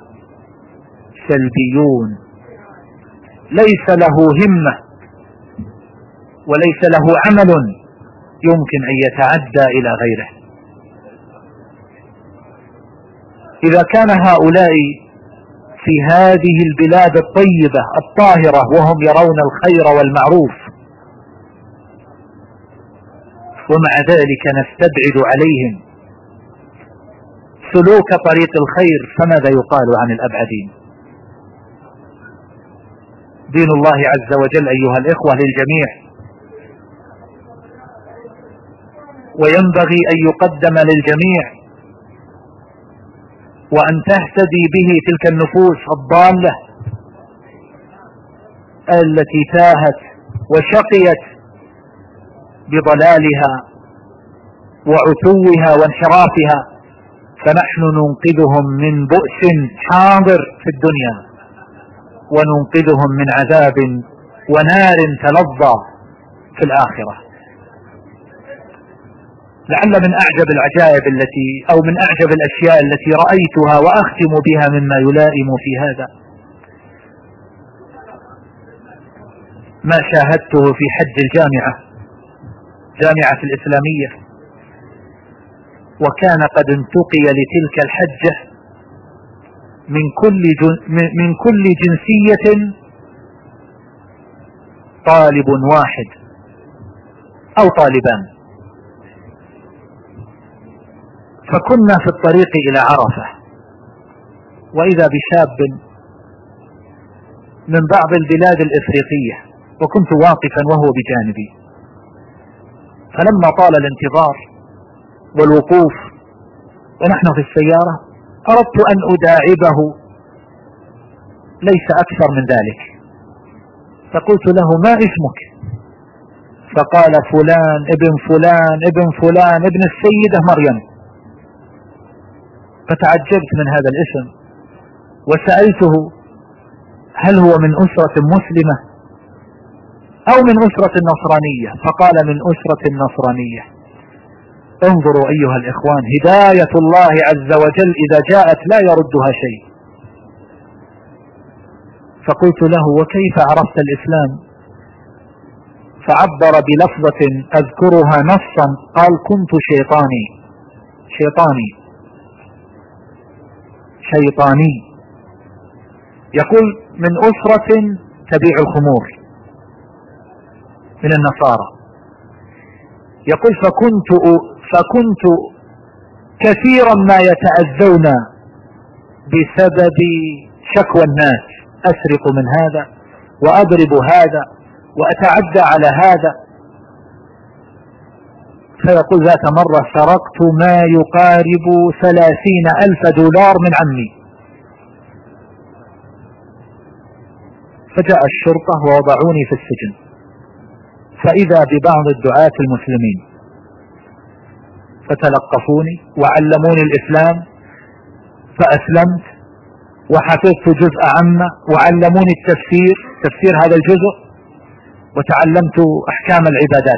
سلبيون، ليس له همة وليس له عمل يمكن أن يتعدى إلى غيره. إذا كان هؤلاء في هذه البلاد الطيبة الطاهرة وهم يرون الخير والمعروف، ومع ذلك نستبعد عليهم سلوك طريق الخير، فماذا يقال عن الأبعدين؟ دين الله عز وجل أيها الإخوة للجميع، وينبغي أن يقدم للجميع وأن تهتدي به تلك النفوس الضالة التي تاهت وشقيت بضلالها وعتوها وانحرافها، فنحن ننقذهم من بؤس حاضر في الدنيا وننقذهم من عذاب ونار تلظى في الآخرة. لعل من أعجب العجائب أو من أعجب الأشياء التي رأيتها وأختم بها مما يلائم في هذا، ما شاهدته في حج جامعة الإسلامية، وكان قد انتقي لتلك الحجة من كل جنسية طالب واحد أو طالبان. فكنا في الطريق إلى عرفة، وإذا بشاب من بعض البلاد الإفريقية، وكنت واقفا وهو بجانبي. فلما طال الانتظار والوقوف ونحن في السيارة أردت أن أداعبه ليس أكثر من ذلك، فقلت له: ما اسمك؟ فقال: فلان ابن فلان ابن فلان ابن السيدة مريم. فتعجبت من هذا الاسم وسألته: هل هو من أسرة مسلمة أو من أسرة نصرانية؟ فقال: من أسرة النصرانية. انظروا أيها الإخوان، هداية الله عز وجل إذا جاءت لا يردها شيء. فقلت له: وكيف عرفت الإسلام؟ فعبر بلفظة أذكرها نصا، قال: كنت شيطاني. يقول: من أسرة تبيع الخمور من النصارى. يقول: فكنت كثيرا ما يتأذون بسبب شكوى الناس، أسرق من هذا وأضرب هذا وأتعدى على هذا. فيقول: ذات مرة سرقت ما يقارب 30,000 دولار من عمي، فجاء الشرطة ووضعوني في السجن، فإذا ببعض الدعاة المسلمين فتلقفوني وعلموني الإسلام، فأسلمت وحفظت جزء عامة، وعلموني تفسير هذا الجزء، وتعلمت أحكام العبادات،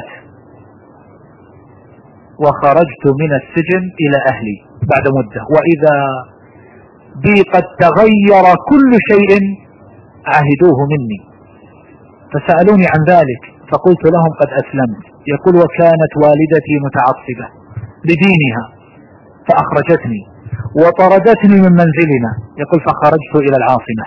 وخرجت من السجن إلى أهلي بعد مدة، وإذا بي قد تغير كل شيء عهدوه مني. فسألوني عن ذلك فقلت لهم: قد أسلمت. يقول: وكانت والدتي متعصبة لدينها فأخرجتني وطردتني من منزلنا. يقول: فخرجت إلى العاصمة،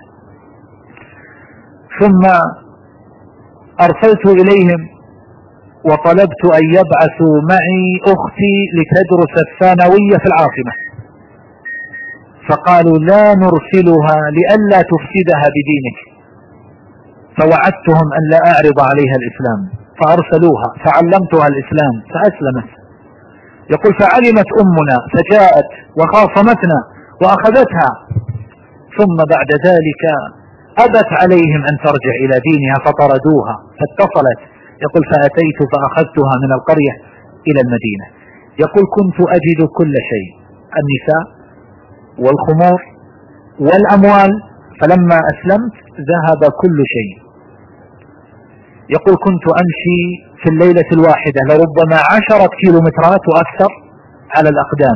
ثم أرسلت إليهم وطلبت أن يبعثوا معي أختي لتدرس الثانوية في العاصمة، فقالوا: لا نرسلها لئلا تفسدها بدينك. فوعدتهم أن لا أعرض عليها الإسلام، فأرسلوها فعلمتها الإسلام فأسلمت. يقول: فعلمت أمنا فجاءت وخاصمتنا وأخذتها، ثم بعد ذلك أبت عليهم أن ترجع إلى دينها فطردوها، فاتصلت. يقول: فأتيت فأخذتها من القرية إلى المدينة. يقول: كنت أجد كل شيء، النساء والخمور والأموال، فلما أسلمت ذهب كل شيء. يقول: كنت أمشي في الليلة الواحدة لربما 10 كيلومترات وأكثر على الأقدام،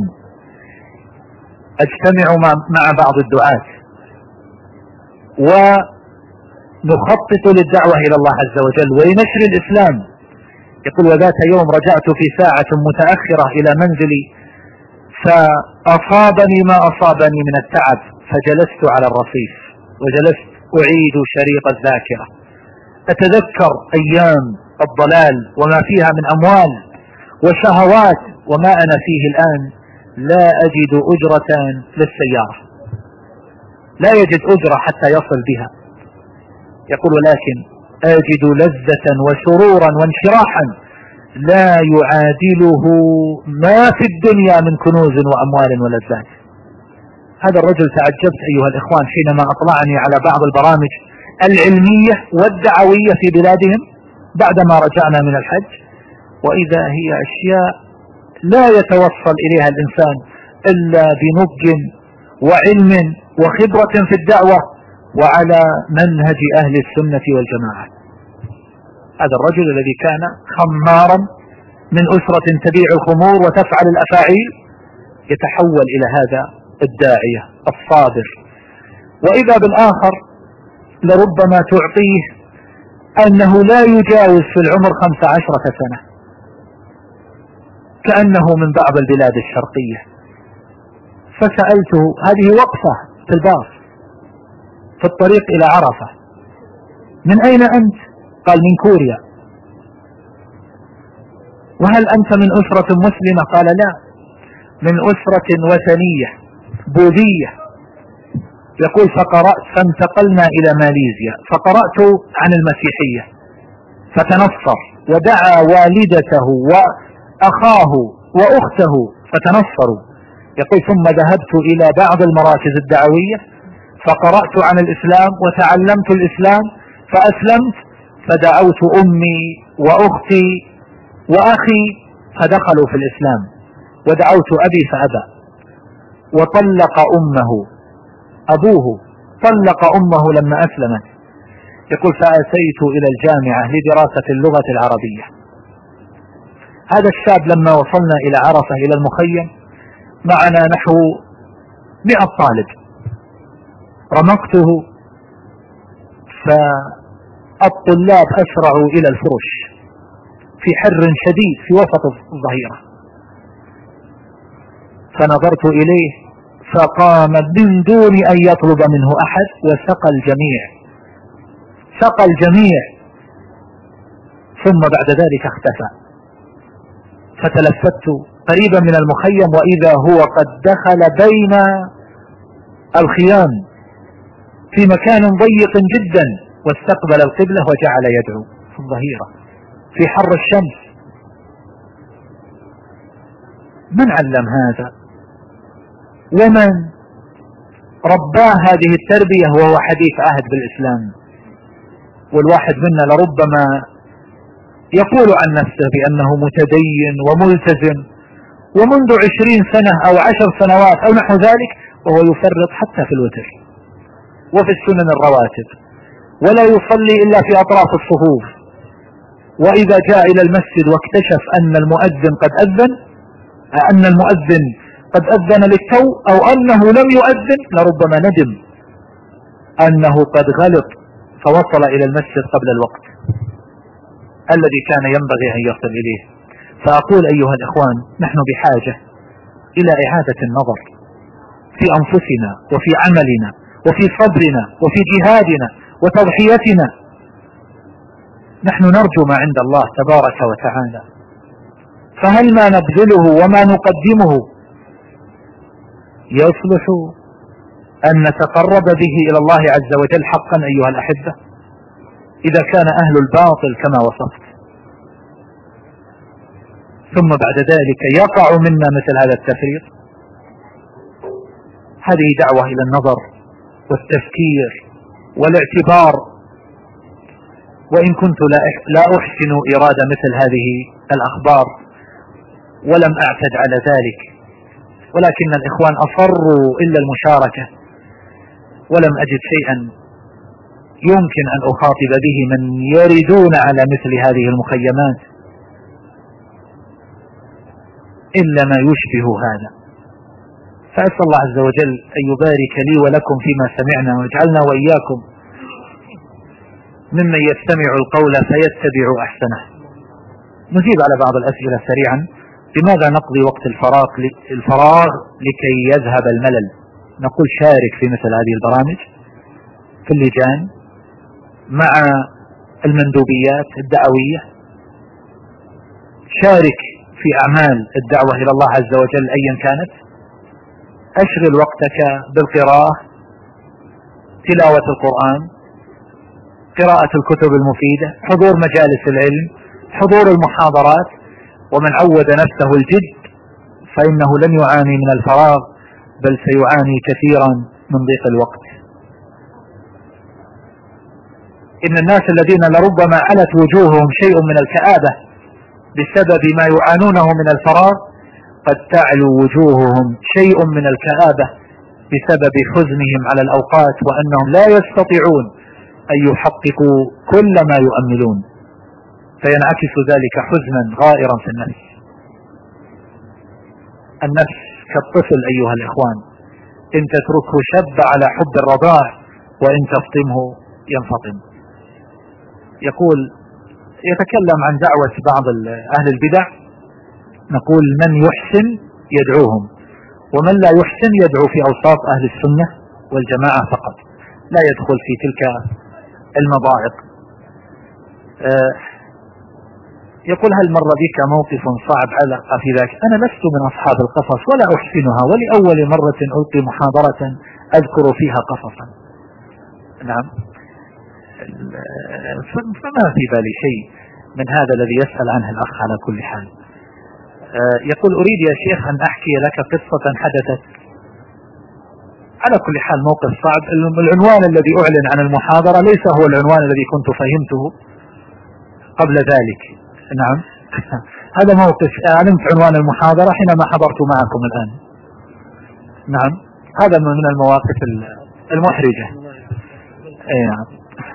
أجتمع مع بعض الدعاة ونخطط للدعوة إلى الله عز وجل ولنشر الإسلام. يقول: وذات يوم رجعت في ساعة متأخرة إلى منزلي، فأصابني ما أصابني من التعب، فجلست على الرصيف وجلست أعيد شريط الذاكرة، أتذكر أيام الضلال وما فيها من أموال وشهوات، وما أنا فيه الآن لا أجد أجرة للسيارة، لا يجد أجرة حتى يصل بها. يقول: ولكن أجد لذة وسرورا وانشراحا لا يعادله ما في الدنيا من كنوز وأموال ولذات. هذا الرجل تعجبت أيها الإخوان حينما أطلعني على بعض البرامج العلمية والدعوية في بلادهم بعدما رجعنا من الحج، وإذا هي أشياء لا يتوصل إليها الإنسان إلا بنضج وعلم وخبرة في الدعوة وعلى منهج أهل السنة والجماعة. هذا الرجل الذي كان خمارا من أسرة تبيع الخمور وتفعل الأفاعيل يتحول إلى هذا الداعية الصابر. وإذا بالآخر لربما تعطيه أنه لا يجاوز في العمر 15 سنة، كأنه من بعض البلاد الشرقية. فسألته، هذه وقفة في الباص في الطريق إلى عرفة، من أين أنت؟ قال من كوريا. وهل أنت من أسرة مسلمة؟ قال لا، من أسرة وثنية بوذية. يقول فقرأت، فانتقلنا إلى ماليزيا فقرأت عن المسيحية فتنصر، ودعا والدته وأخاه وأخته فتنصروا. يقول ثم ذهبت إلى بعض المراكز الدعوية فقرأت عن الإسلام وتعلمت الإسلام فأسلمت، فدعوت أمي وأختي وأخي فدخلوا في الإسلام، ودعوت أبي فأبى، وطلق أمه، أبوه طلق أمه لما أسلمت. يقول فأتيت إلى الجامعة لدراسة اللغة العربية. هذا الشاب لما وصلنا إلى عرفة إلى المخيم معنا نحو 100 طالب، رمقته فالطلاب أسرعوا إلى الفرش في حر شديد في وسط الظهيرة، فنظرت إليه فقام من دون أن يطلب منه أحد وسقى الجميع، سقى الجميع، ثم بعد ذلك اختفى. فتلفت قريبا من المخيم وإذا هو قد دخل بين الخيام في مكان ضيق جدا واستقبل القبلة وجعل يدعو في الظهيرة في حر الشمس. من علم هذا؟ ومن رباه هذه التربية وهو حديث عهد بالإسلام؟ والواحد منا لربما يقول عن نفسه بأنه متدين وملتزم ومنذ 20 سنة أو 10 سنوات أو نحو ذلك وهو يفرط حتى في الوتر وفي السنن الرواتب، ولا يصلي إلا في أطراف الصفوف، وإذا جاء إلى المسجد واكتشف أن المؤذن قد أذن للتو أو أنه لم يؤذن لربما ندم أنه قد غلط فوصل إلى المسجد قبل الوقت الذي كان ينبغي أن يصل إليه. فأقول أيها الإخوان، نحن بحاجة إلى إعادة النظر في أنفسنا وفي عملنا وفي صبرنا وفي جهادنا وتضحيتنا. نحن نرجو ما عند الله تبارك وتعالى، فهل ما نبذله وما نقدمه يصلح أن نتقرب به إلى الله عز وجل حقا أيها الأحبة؟ إذا كان أهل الباطل كما وصفت ثم بعد ذلك يقع منا مثل هذا التفريط، هذه دعوة إلى النظر والتفكير والاعتبار. وإن كنت لا أحسن إرادة مثل هذه الأخبار ولم أعتد على ذلك، ولكن الإخوان أصروا إلا المشاركة، ولم أجد شيئا يمكن أن أخاطب به من يردون على مثل هذه المخيمات إلا ما يشبه هذا. فأسأل الله عز وجل أن يبارك لي ولكم فيما سمعنا، ويجعلنا وإياكم ممن يستمع القول فيتبع أحسنه. نجيب على بعض الأسئلة سريعا. لماذا نقضي وقت الفراغ لكي يذهب الملل؟ نقول شارك في مثل هذه البرامج في اللجان مع المندوبيات الدعوية، شارك في أعمال الدعوة إلى الله عز وجل أيا كانت، أشغل وقتك بالقراءة، تلاوة القرآن، قراءة الكتب المفيدة، حضور مجالس العلم، حضور المحاضرات. ومن عود نفسه الجد فإنه لن يعاني من الفراغ بل سيعاني كثيرا من ضيق الوقت. إن الناس الذين لربما علت وجوههم شيء من الكآبة بسبب ما يعانونه من الفراغ قد تعلو وجوههم شيء من الكآبة بسبب حزنهم على الأوقات، وأنهم لا يستطيعون أن يحققوا كل ما يؤملون، فينعكس ذلك حزنا غائرا في النفس. النفس كالطفل أيها الإخوان، إن تتركه شب على حب الرضاع وإن تفطمه ينفطم. يقول يتكلم عن دعوة بعض أهل البدع، نقول من يحسن يدعوهم، ومن لا يحسن يدعو في أوساط أهل السنة والجماعة فقط، لا يدخل في تلك المضائق. يقول هل مر بك موقف صعب علق في ذاك؟ أنا لست من أصحاب القصص ولا أحسنها، ولأول مرة ألقي محاضرة أذكر فيها قصصا. نعم، فما في بالي شيء من هذا الذي يسأل عنه الأخ. على كل حال يقول أريد يا شيخ أن أحكي لك قصة حدثت. على كل حال موقف صعب. العنوان الذي أعلن عن المحاضرة ليس هو العنوان الذي كنت فهمته قبل ذلك. نعم هذا موقف أعلنت عنوان المحاضرة حينما حضرت معكم الآن. نعم هذا من المواقف المحرجة. نعم.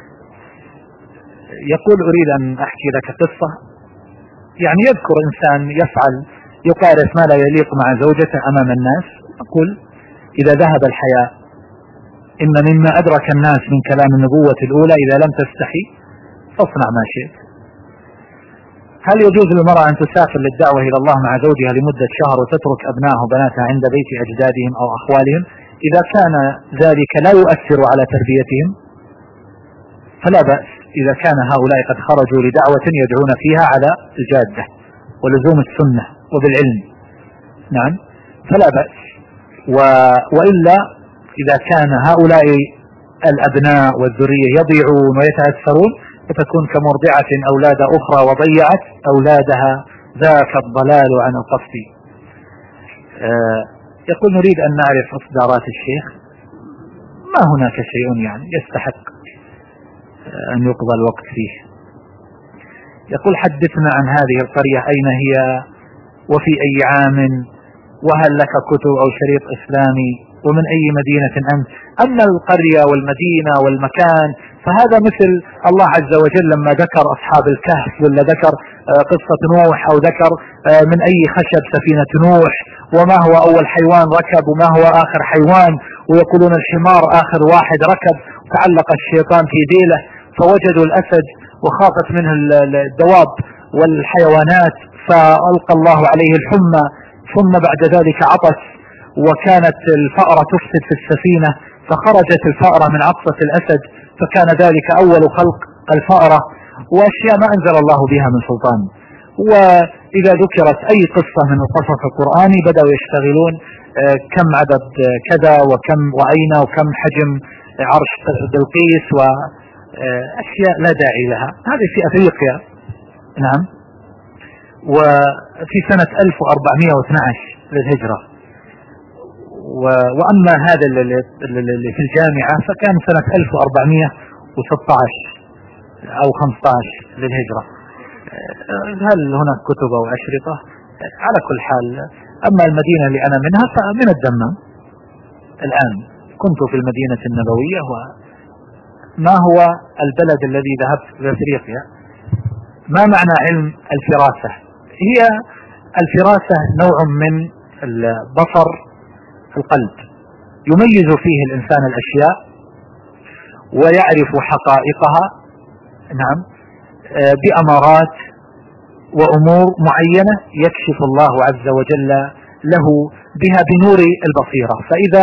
يقول أريد أن أحكي لك قصة، يعني يذكر إنسان يقارف ما لا يليق مع زوجته أمام الناس. أقول إذا ذهب الحياء إن مما أدرك الناس من كلام النبوة الأولى إذا لم تستحي فاصنع ما شئت. هل يجوز للمرأة أن تسافر للدعوة إلى الله مع زوجها لمدة شهر وتترك أبنائها وبناتها عند بيت أجدادهم أو أخوالهم إذا كان ذلك لا يؤثر على تربيتهم؟ فلا بأس إذا كان هؤلاء قد خرجوا لدعوة يدعون فيها على الجادة ولزوم السنة وبالعلم. نعم فلا بأس. وإلا إذا كان هؤلاء الأبناء والذرية يضيعون ويتأثرون فتكون كمرضعة أولاد أخرى وضيعت أولادها، ذاك الضلال عن القصد. يقول نريد أن نعرف إصدارات الشيخ. ما هناك شيء يعني يستحق أن يقضى الوقت فيه. يقول حدثنا عن هذه القرية، أين هي وفي أي عام، وهل لك كتب أو شريط إسلامي، ومن أي مدينة أنت؟ أما القرية والمدينة والمكان فهذا مثل الله عز وجل لما ذكر أصحاب الكهف ولا ذكر قصة نوح أو ذكر من أي خشب سفينة نوح، وما هو أول حيوان ركب وما هو آخر حيوان، ويقولون الحمار آخر واحد ركب تعلق الشيطان في ذيله فوجدوا الأسد وخافت منه الدواب والحيوانات فألقى الله عليه الحمى، ثم بعد ذلك عطس وكانت الفأرة تفسد في السفينة فخرجت الفأرة من عطسة الأسد، فكان ذلك أول خلق الفأرة، وأشياء ما أنزل الله بها من سلطان. وإذا ذكرت أي قصة من القصص القرآني بدأوا يشتغلون كم عدد كذا وكم وأين وكم حجم عرش بلقيس وأشياء لا داعي لها. هذه في أفريقيا. نعم. وفي سنة 1412 للهجرة. وأما هذا اللي في الجامعة فكان سنة 1416 أو 15 للهجرة. هل هناك كتب أو أشرطة؟ على كل حال أما المدينة اللي أنا منها فمن الدمام. الآن كنت في المدينة النبوية. وما هو البلد الذي ذهبت في أفريقيا؟ ما معنى علم الفراسة؟ هي الفراسة نوع من البصر في القلب يميز فيه الإنسان الأشياء ويعرف حقائقها. نعم. بأمارات وأمور معينة يكشف الله عز وجل له بها بنور البصيرة. فإذا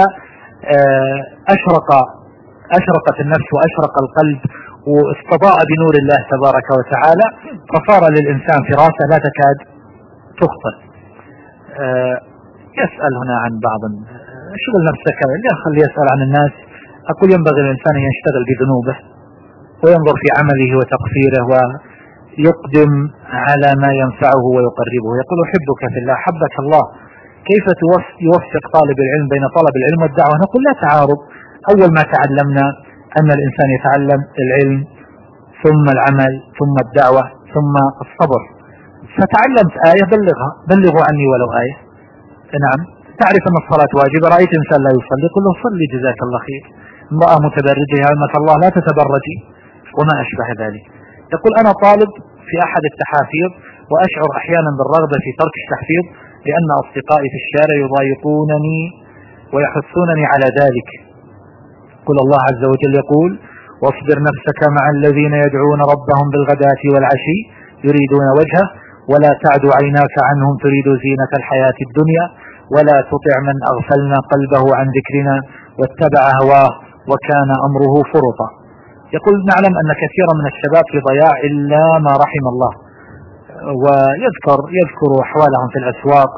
أشرقت النفس وأشرق القلب واستضاء بنور الله تبارك وتعالى فصار للإنسان فراسة لا تكاد تخطئ. يسأل هنا عن بعض شغل نفسك خلي يسأل عن الناس. أقول ينبغي الإنسان أن يشتغل بذنوبه وينظر في عمله وتقصيره ويقدم على ما ينفعه ويقربه. يقول أحبك في الله حبك الله. كيف يوفق طالب العلم بين طلب العلم والدعوة؟ نقول لا تعارض. أول ما تعلمنا أن الإنسان يتعلم العلم ثم العمل ثم الدعوة ثم الصبر. فتعلمت آية بلغوا عني ولو آية. نعم. تعرف أن الصلاة واجبة، رأيت إنسان لا يصلي قل له صلي جزاك الله خير. امرأة متبرجة يا أمة الله لا تتبرجي وما أشبه ذلك. يقول أنا طالب في أحد التحافيظ وأشعر أحيانا بالرغبة في ترك التحفيظ لأن أصدقائي في الشارع يضايقونني ويحثونني على ذلك. قل الله عز وجل يقول واصبر نفسك مع الذين يدعون ربهم بالغداة والعشي يريدون وجهه ولا تعد عيناك عنهم تريد زينة الحياة الدنيا ولا تطع من أغفلنا قلبه عن ذكرنا واتبع هواه وكان أمره فرطا. يقول نعلم أن كثيرا من الشباب في ضياع إلا ما رحم الله، ويذكر أحوالهم في الأسواق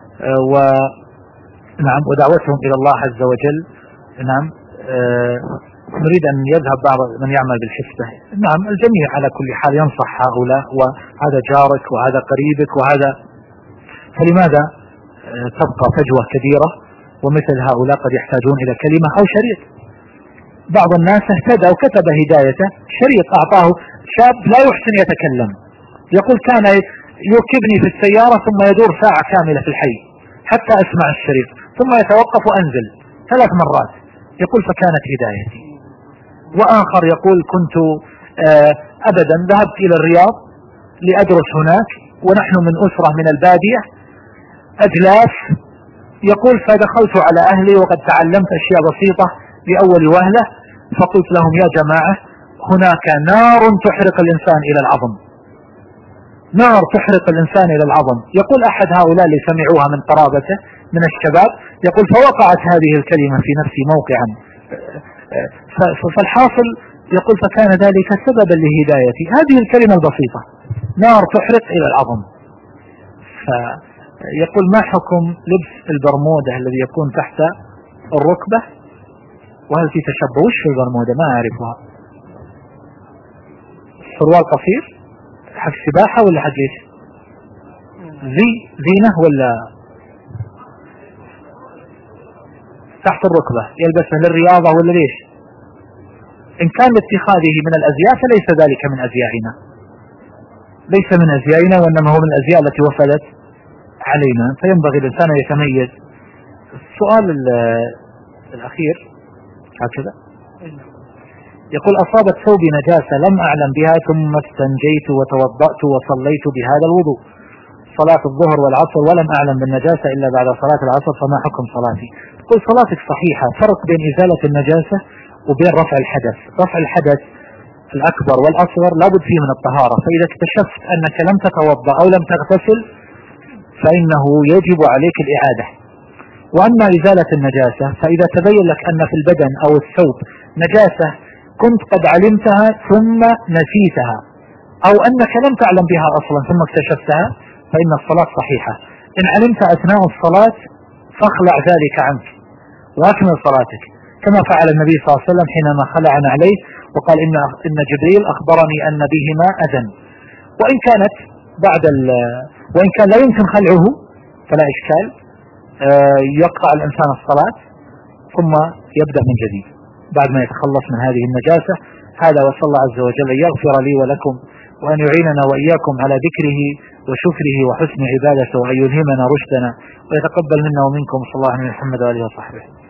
ونعم ودعوتهم إلى الله عز وجل. نعم نريد أن يذهب بعض من يعمل بالحسبة. نعم الجميع على كل حال ينصح هؤلاء، وهذا جارك وهذا قريبك وهذا، فلماذا تبقى فجوة كبيرة ومثل هؤلاء قد يحتاجون إلى كلمة أو شريط. بعض الناس اهتدى وكتب هدايته شريط أعطاه شاب لا يحسن يتكلم، يقول كان يركبني في السيارة ثم يدور ساعة كاملة في الحي حتى أسمع الشريط ثم يتوقف وأنزل 3 مرات، يقول فكانت هدايتي. وآخر يقول كنت أبدا ذهبت إلى الرياض لأدرس هناك ونحن من أسرة من البادية أجلاف، يقول فدخلت على أهلي وقد تعلمت أشياء بسيطة لأول وهلة، فقلت لهم يا جماعة هناك نار تحرق الإنسان إلى العظم، نار تحرق الإنسان إلى العظم. يقول أحد هؤلاء اللي سمعوها من قرابته من الشباب يقول فوقعت هذه الكلمة في نفسي موقعا، فالحاصل يقول فكان ذلك سببا لهدايتي، هذه الكلمة البسيطة نار تحرق إلى العظم. فيقول ما حكم لبس البرمودة الذي يكون تحت الركبة، وهل في تشبه في البرمودة؟ ما أعرفها. سروال قصير حق سباحة ولا حق ايش؟ زينة ولا تحت الركبة يلبسه للرياضة ولا ليش؟ إن كان لاتخاذه من الأزياء فليس ذلك من أزيائنا، ليس من أزيائنا وإنما هو من الأزياء التي وصلت علينا، فينبغي الإنسان يتميز. السؤال الأخير هكذا يقول أصابت ثوبي نجاسة لم أعلم بها ثم استنجيت وتوضأت وصليت بهذا الوضوء صلاة الظهر والعصر ولم أعلم بالنجاسة إلا بعد صلاة العصر، فما حكم صلاتي؟ تقول صلاتك صحيحة. فرق بين إزالة النجاسة وبين رفع الحدث. رفع الحدث الأكبر والأصغر لابد فيه من الطهارة، فإذا اكتشفت أنك لم تتوضأ أو لم تغتسل فإنه يجب عليك الإعادة. وأما إزالة النجاسة فإذا تبين لك أن في البدن أو الثوب نجاسة كنت قد علمتها ثم نسيتها أو أنك لم تعلم بها أصلا ثم اكتشفتها فإن الصلاة صحيحة. إن علمت أثناء الصلاة فاخلع ذلك عنك واكمل صلاتك، كما فعل النبي صلى الله عليه وسلم حينما خلعنا عليه وقال إن جبريل أخبرني أن بهما أذى. وإن كان لا يمكن خلعه فلا إشكال، يقطع الإنسان الصلاة ثم يبدأ من جديد بعد ما يتخلص من هذه النجاسة. هذا وصلى الله عز وجل أن يغفر لي ولكم وأن يعيننا وإياكم على ذكره وشكره وحسن عبادته وأن يلهمنا رشدنا ويتقبل منا ومنكم صلى الله عليه محمد وآله وصحبه.